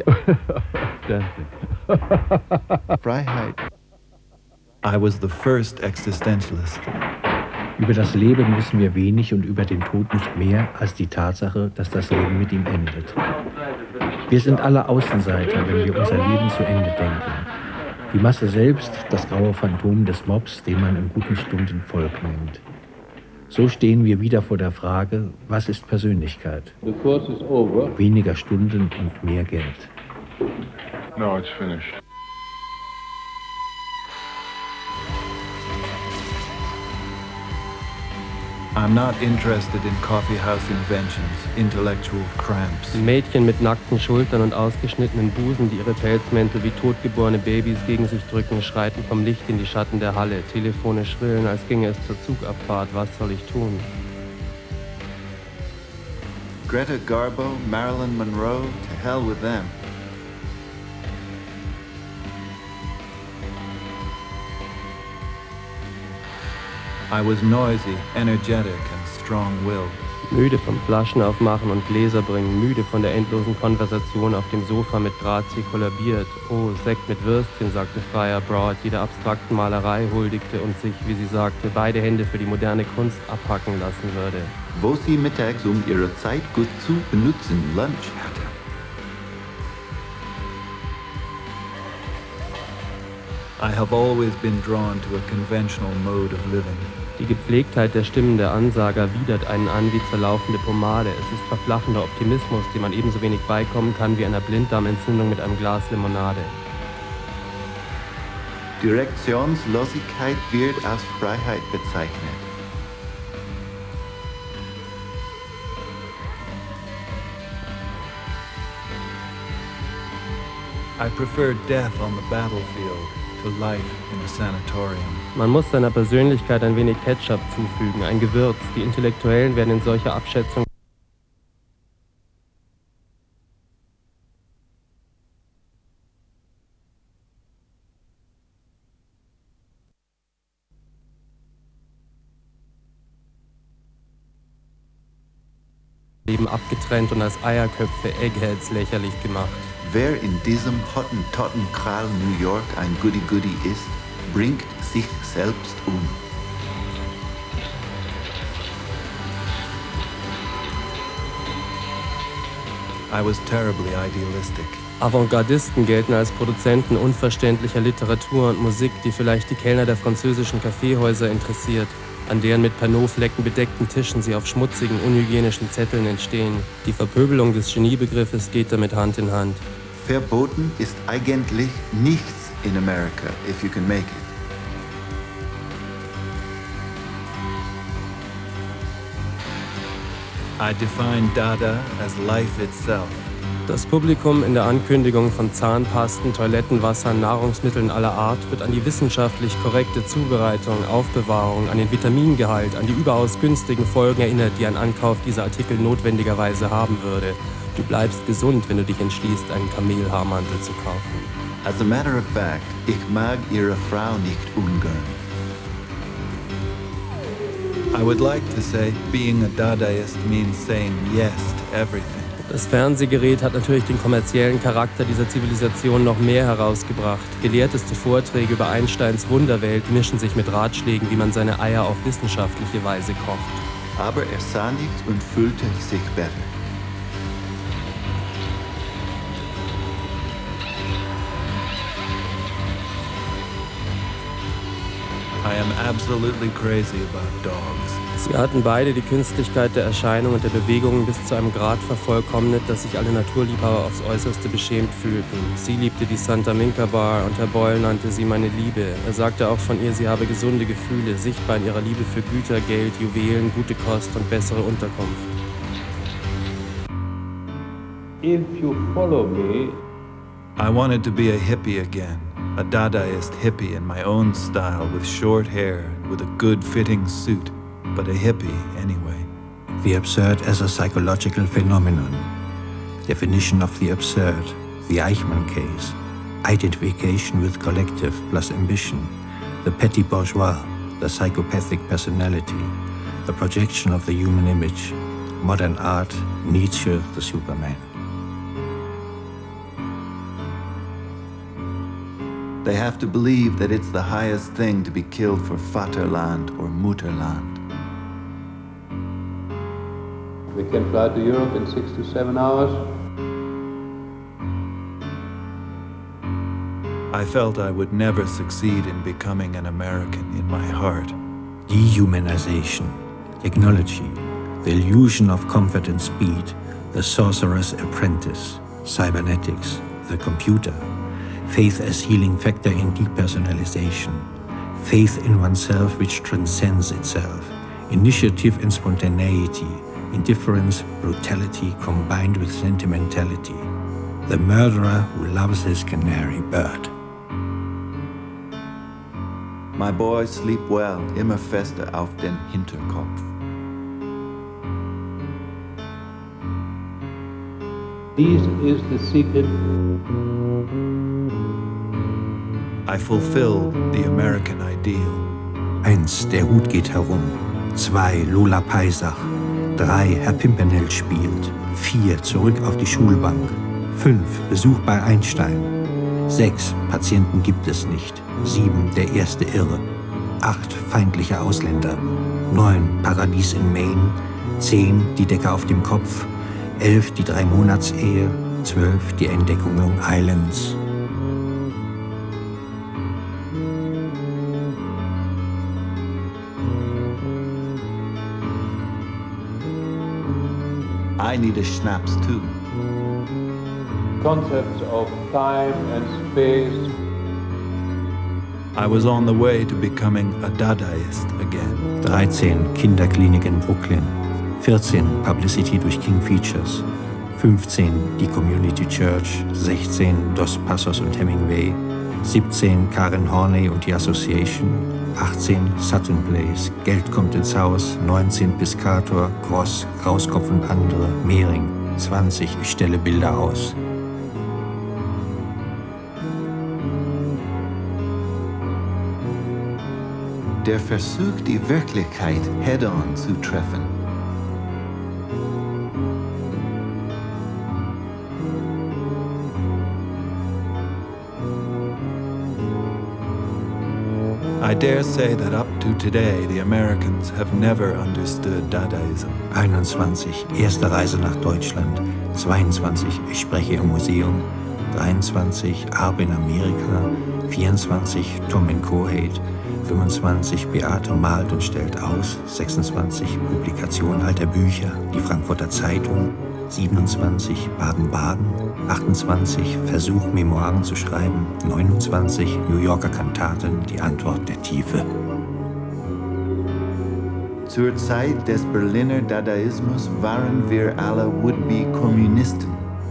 Freiheit. I was the first existentialist. Über das Leben wissen wir wenig und über den Tod nicht mehr als die Tatsache, dass das Leben mit ihm endet. Wir sind alle Außenseiter, wenn wir unser Leben zu Ende denken. Die Masse selbst, das graue Phantom des Mobs, den man in guten Stunden Volk nennt. So stehen wir wieder vor der Frage, was ist Persönlichkeit? Weniger Stunden und mehr Geld. No, it's finished. I'm not interested in coffeehouse inventions, intellectual cramps. Mädchen mit nackten Schultern und ausgeschnittenen Busen, die ihre Pelzmäntel wie totgeborene Babys gegen sich drücken, schreiten vom Licht in die Schatten der Halle. Telefone schrillen, als ginge es zur Zugabfahrt. Was soll ich tun? Greta Garbo, Marilyn Monroe, to hell with them. I was noisy, energetic and strong-willed. Müde vom Flaschenaufmachen und Gläser bringen, müde von der endlosen Konversation auf dem Sofa mit Grazie kollabiert. Oh, Sekt mit Würstchen, sagte Freya Broad, die der abstrakten Malerei huldigte und sich, wie sie sagte, beide Hände für die moderne Kunst abhacken lassen würde. Wo sie mittags, um ihre Zeit gut zu benutzen, Lunch hatte. I have always been drawn to a conventional mode of living. Die Gepflegtheit der Stimmen der Ansager widert einen an wie zerlaufende Pomade. Es ist verflachender Optimismus, dem man ebenso wenig beikommen kann wie einer Blinddarmentzündung mit einem Glas Limonade. Direktionslosigkeit wird als Freiheit bezeichnet. I prefer death on the battlefield to life in a sanatorium. Man muss seiner Persönlichkeit ein wenig Ketchup zufügen, ein Gewürz. Die Intellektuellen werden in solcher Abschätzung Leben abgetrennt und als Eierköpfe, Eggheads lächerlich gemacht. Wer in diesem Hottentotten-Kral New York ein Goody-Goody ist, bringt sich selbst um. I was terribly idealistic. Avantgardisten gelten als Produzenten unverständlicher Literatur und Musik, die vielleicht die Kellner der französischen Kaffeehäuser interessiert, an deren mit Panot-Flecken bedeckten Tischen sie auf schmutzigen, unhygienischen Zetteln entstehen. Die Verpöbelung des Geniebegriffes geht damit Hand in Hand. Verboten ist eigentlich nichts in America, if you can make it. I define Dada as life itself. Das Publikum in der Ankündigung von Zahnpasten, Toilettenwasser, Nahrungsmitteln aller Art wird an die wissenschaftlich korrekte Zubereitung, Aufbewahrung, an den Vitamingehalt, an die überaus günstigen Folgen erinnert, die ein Ankauf dieser Artikel notwendigerweise haben würde. Du bleibst gesund, wenn du dich entschließt, einen Kamelhaarmantel zu kaufen. As a matter of fact, ich mag ihre Frau nicht ungern. I would like to say, being a Dadaist means saying yes to everything. Das Fernsehgerät hat natürlich den kommerziellen Charakter dieser Zivilisation noch mehr herausgebracht. Gelehrteste Vorträge über Einsteins Wunderwelt mischen sich mit Ratschlägen, wie man seine Eier auf wissenschaftliche Weise kocht. Aber er sah nichts und fühlte sich besser. I am absolutely crazy about dogs. Sie hatten beide die Künstlichkeit der Erscheinung und der Bewegungen bis zu einem Grad vervollkommnet, dass sich alle Naturliebhaber aufs Äußerste beschämt fühlten. Sie liebte die Santa Minka Bar und Herr Boyle nannte sie meine Liebe. Er sagte auch von ihr, sie habe gesunde Gefühle, sichtbar in ihrer Liebe für Güter, Geld, Juwelen, gute Kost und bessere Unterkunft. If you follow me, I wanted to be a hippie again, a Dadaist hippie in my own style with short hair and with a good-fitting suit, but a hippie anyway. The absurd as a psychological phenomenon. Definition of the absurd, the Eichmann case. Identification with collective plus ambition. The petty bourgeois, the psychopathic personality. The projection of the human image. Modern art, Nietzsche, the Superman. They have to believe that it's the highest thing to be killed for Vaterland or Mutterland. we can fly to Europe in six to seven hours. I felt I would never succeed in becoming an American in my heart. Dehumanization, technology, the illusion of comfort and speed, the sorcerer's apprentice, cybernetics, the computer, faith as healing factor in depersonalization, faith in oneself which transcends itself, initiative and spontaneity, indifference, brutality combined with sentimentality, the murderer who loves his canary bird. My boys sleep well, immer fester auf den Hinterkopf. This is the secret. I fulfill the American ideal. Eins, der Hut geht herum. Zwei, Lola Paisach. Drei, Herr Pimpernel spielt. Vier, zurück auf die Schulbank. Fünf, Besuch bei Einstein. Sechs, Patienten gibt es nicht. Sieben, der erste Irre. Acht, feindliche Ausländer. Neun, Paradies in Maine. Zehn, die Decke auf dem Kopf. Elf, die Drei-Monats-Ehe. Zwölf, die Entdeckung Long Islands. I need a schnapps too. Concepts of time and space. I was on the way to becoming a Dadaist again. dreizehn, Kinderklinik in Brooklyn. vierzehn, Publicity durch King Features. fünfzehn, die Community Church. sechzehn, Dos Passos und Hemingway. siebzehn, Karen Horney und die Association. achtzehn, Sutton Place, Geld kommt ins Haus. neunzehn, Piscator, Gross, Krauskopf und andere, Mehring. zwanzig, ich stelle Bilder aus. Der Versuch, die Wirklichkeit head-on zu treffen. I dare say that up to today, the Americans have never understood Dadaism. einundzwanzig, erste Reise nach Deutschland. zweiundzwanzig, ich spreche im Museum. dreiundzwanzig, Erbe in Amerika. vierundzwanzig, Tom in Cohate. fünfundzwanzig, Beate malt und stellt aus. sechsundzwanzig, Publikation alter Bücher, die Frankfurter Zeitung. siebenundzwanzig, Baden-Baden. achtundzwanzig, Versuch, Memoiren zu schreiben. neunundzwanzig, New Yorker Kantaten, die Antwort der Tiefe. Zur Zeit des Berliner Dadaismus waren wir alle Would-be-Kommunisten.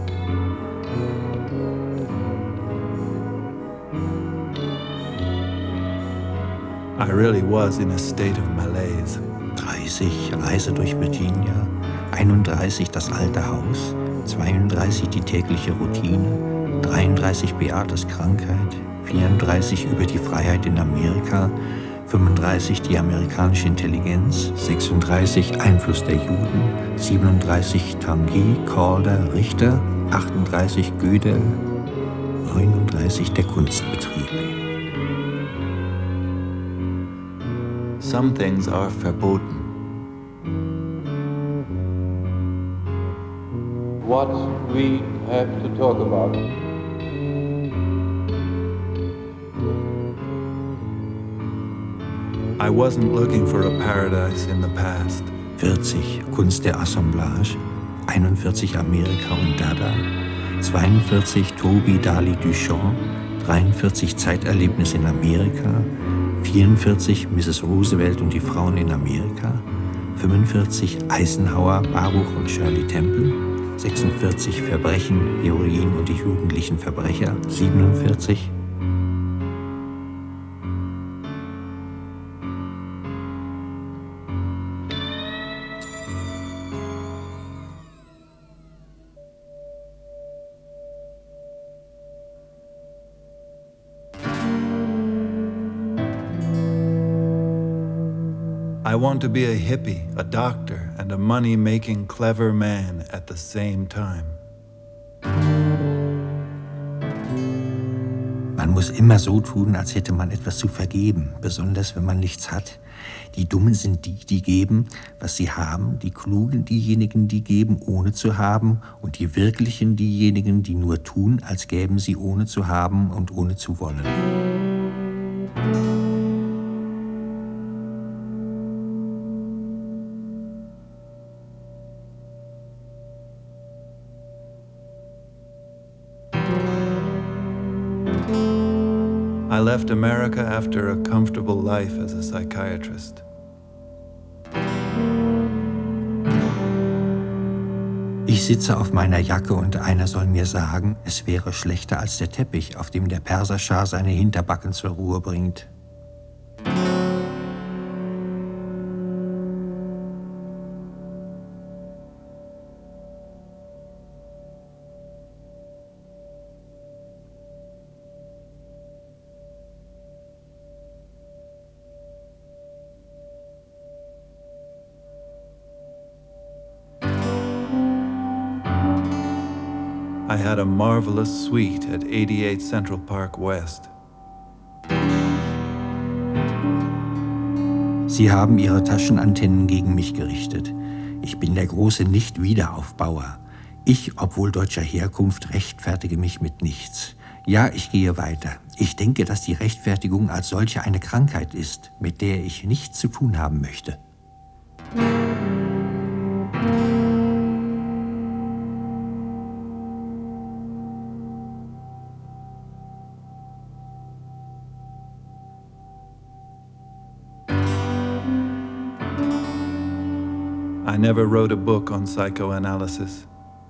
I really was in a state of malaise. dreißig, Reise durch Virginia. einunddreißig, das alte Haus. zweiunddreißig, die tägliche Routine. dreiunddreißig, Beates Krankheit. vierunddreißig, über die Freiheit in Amerika. fünfunddreißig, die amerikanische Intelligenz. sechsunddreißig, Einfluss der Juden. siebenunddreißig, Tanguy, Calder, Richter. achtunddreißig, Gödel. neununddreißig, der Kunstbetrieb. Some things are verboten. What we have to talk about. I wasn't looking for a paradise in the past. vierzig Kunst der Assemblage, einundvierzig Amerika und Dada, zweiundvierzig Toby Dali Duchamp, dreiundvierzig Zeiterlebnis in Amerika, vierundvierzig Misses Roosevelt und die Frauen in Amerika, fünfundvierzig Eisenhower, Baruch und Shirley Temple, sechsundvierzig Verbrechen, Heroin und die jugendlichen Verbrecher, siebenundvierzig I want to be a hippie, a doctor, and a money-making, clever man at the same time. Man muss immer so tun, als hätte man etwas zu vergeben, besonders wenn man nichts hat. Die Dummen sind die, die geben, was sie haben, die Klugen diejenigen, die geben, ohne zu haben, und die Wirklichen diejenigen, die nur tun, als gäben sie, ohne zu haben und ohne zu wollen. I left America after a comfortable life as a psychiatrist. Ich sitze auf meiner Jacke und einer soll mir sagen, es wäre schlechter als der Teppich, auf dem der Perserschah seine Hinterbacken zur Ruhe bringt. I had a marvelous suite at eighty-eight Central Park West. Sie haben ihre Taschenantennen gegen mich gerichtet. Ich bin der große Nicht-Wiederaufbauer. Ich, obwohl deutscher Herkunft, rechtfertige mich mit nichts. Ja, ich gehe weiter. Ich denke, dass die Rechtfertigung als solche eine Krankheit ist, mit der ich nichts zu tun haben möchte. I never wrote a book on psychoanalysis.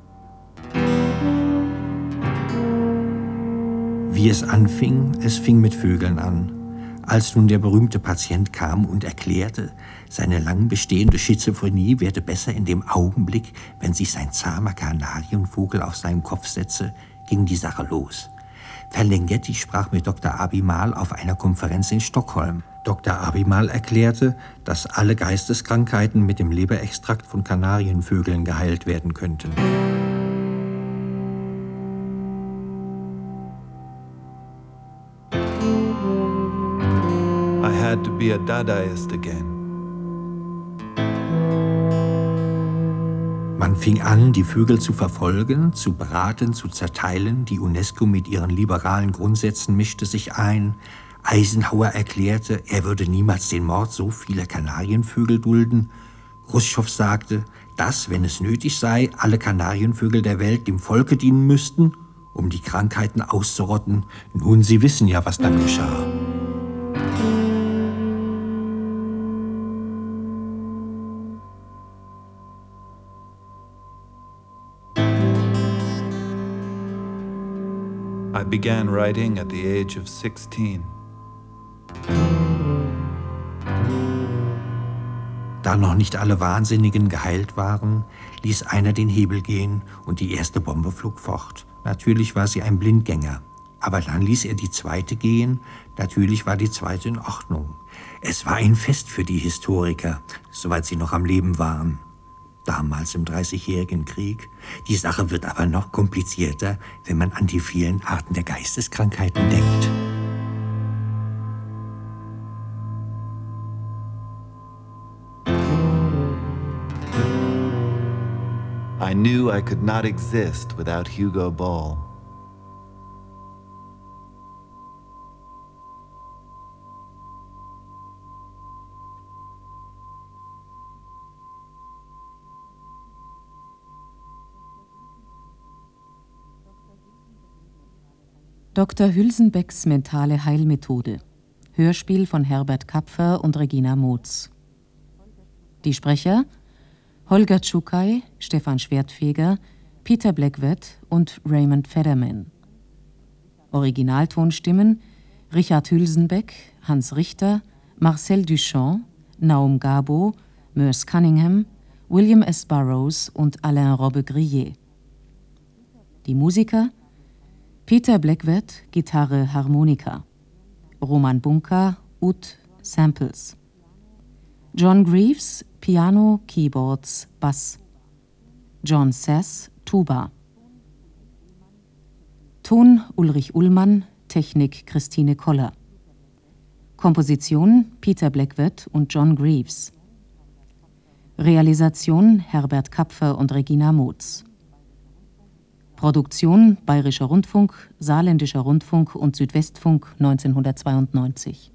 Wie es anfing, es fing mit Vögeln an. Als nun der berühmte Patient kam und erklärte, seine lang bestehende Schizophrenie werde besser in dem Augenblick, wenn sich sein zahmer Kanarienvogel auf seinen Kopf setze, ging die Sache los. Ferlinghetti sprach mit Doktor Abimal auf einer Konferenz in Stockholm. Doktor Abimal erklärte, dass alle Geisteskrankheiten mit dem Leberextrakt von Kanarienvögeln geheilt werden könnten. I had to be a Dadaist again. Man fing an, die Vögel zu verfolgen, zu beraten, zu zerteilen. Die UNESCO mit ihren liberalen Grundsätzen mischte sich ein. Eisenhower erklärte, er würde niemals den Mord so vieler Kanarienvögel dulden. Chruschtschow sagte, dass, wenn es nötig sei, alle Kanarienvögel der Welt dem Volke dienen müssten, um die Krankheiten auszurotten. Nun, Sie wissen ja, was dann geschah. I began writing at the age of sixteen. Da noch nicht alle Wahnsinnigen geheilt waren, ließ einer den Hebel gehen und die erste Bombe flog fort. Natürlich war sie ein Blindgänger. Aber dann ließ er die zweite gehen. Natürlich war die zweite in Ordnung. Es war ein Fest für die Historiker, soweit sie noch am Leben waren. Damals im Dreißigjährigen Krieg. Die Sache wird aber noch komplizierter, wenn man an die vielen Arten der Geisteskrankheiten denkt. I knew I could not exist without Hugo Ball. Doktor Hülsenbecks mentale Heilmethode. Hörspiel von Herbert Kapfer und Regina Motz. Die Sprecher: Holger Czukay, Stefan Schwertfeger, Peter Blackwood und Raymond Federman. Originaltonstimmen: Richard Hülsenbeck, Hans Richter, Marcel Duchamp, Naum Gabo, Merce Cunningham, William S. Burroughs und Alain Robbe-Grillet. Die Musiker: Peter Blackwood, Gitarre, Harmonika. Roman Bunka, Ud, Samples. John Greaves, Piano, Keyboards, Bass. John Sass, Tuba. Ton Ulrich Ullmann, Technik Christine Koller. Komposition Peter Blackwood und John Greaves. Realisation Herbert Kapfer und Regina Motz. Produktion Bayerischer Rundfunk, Saarländischer Rundfunk und Südwestfunk neunzehnhundertzweiundneunzig.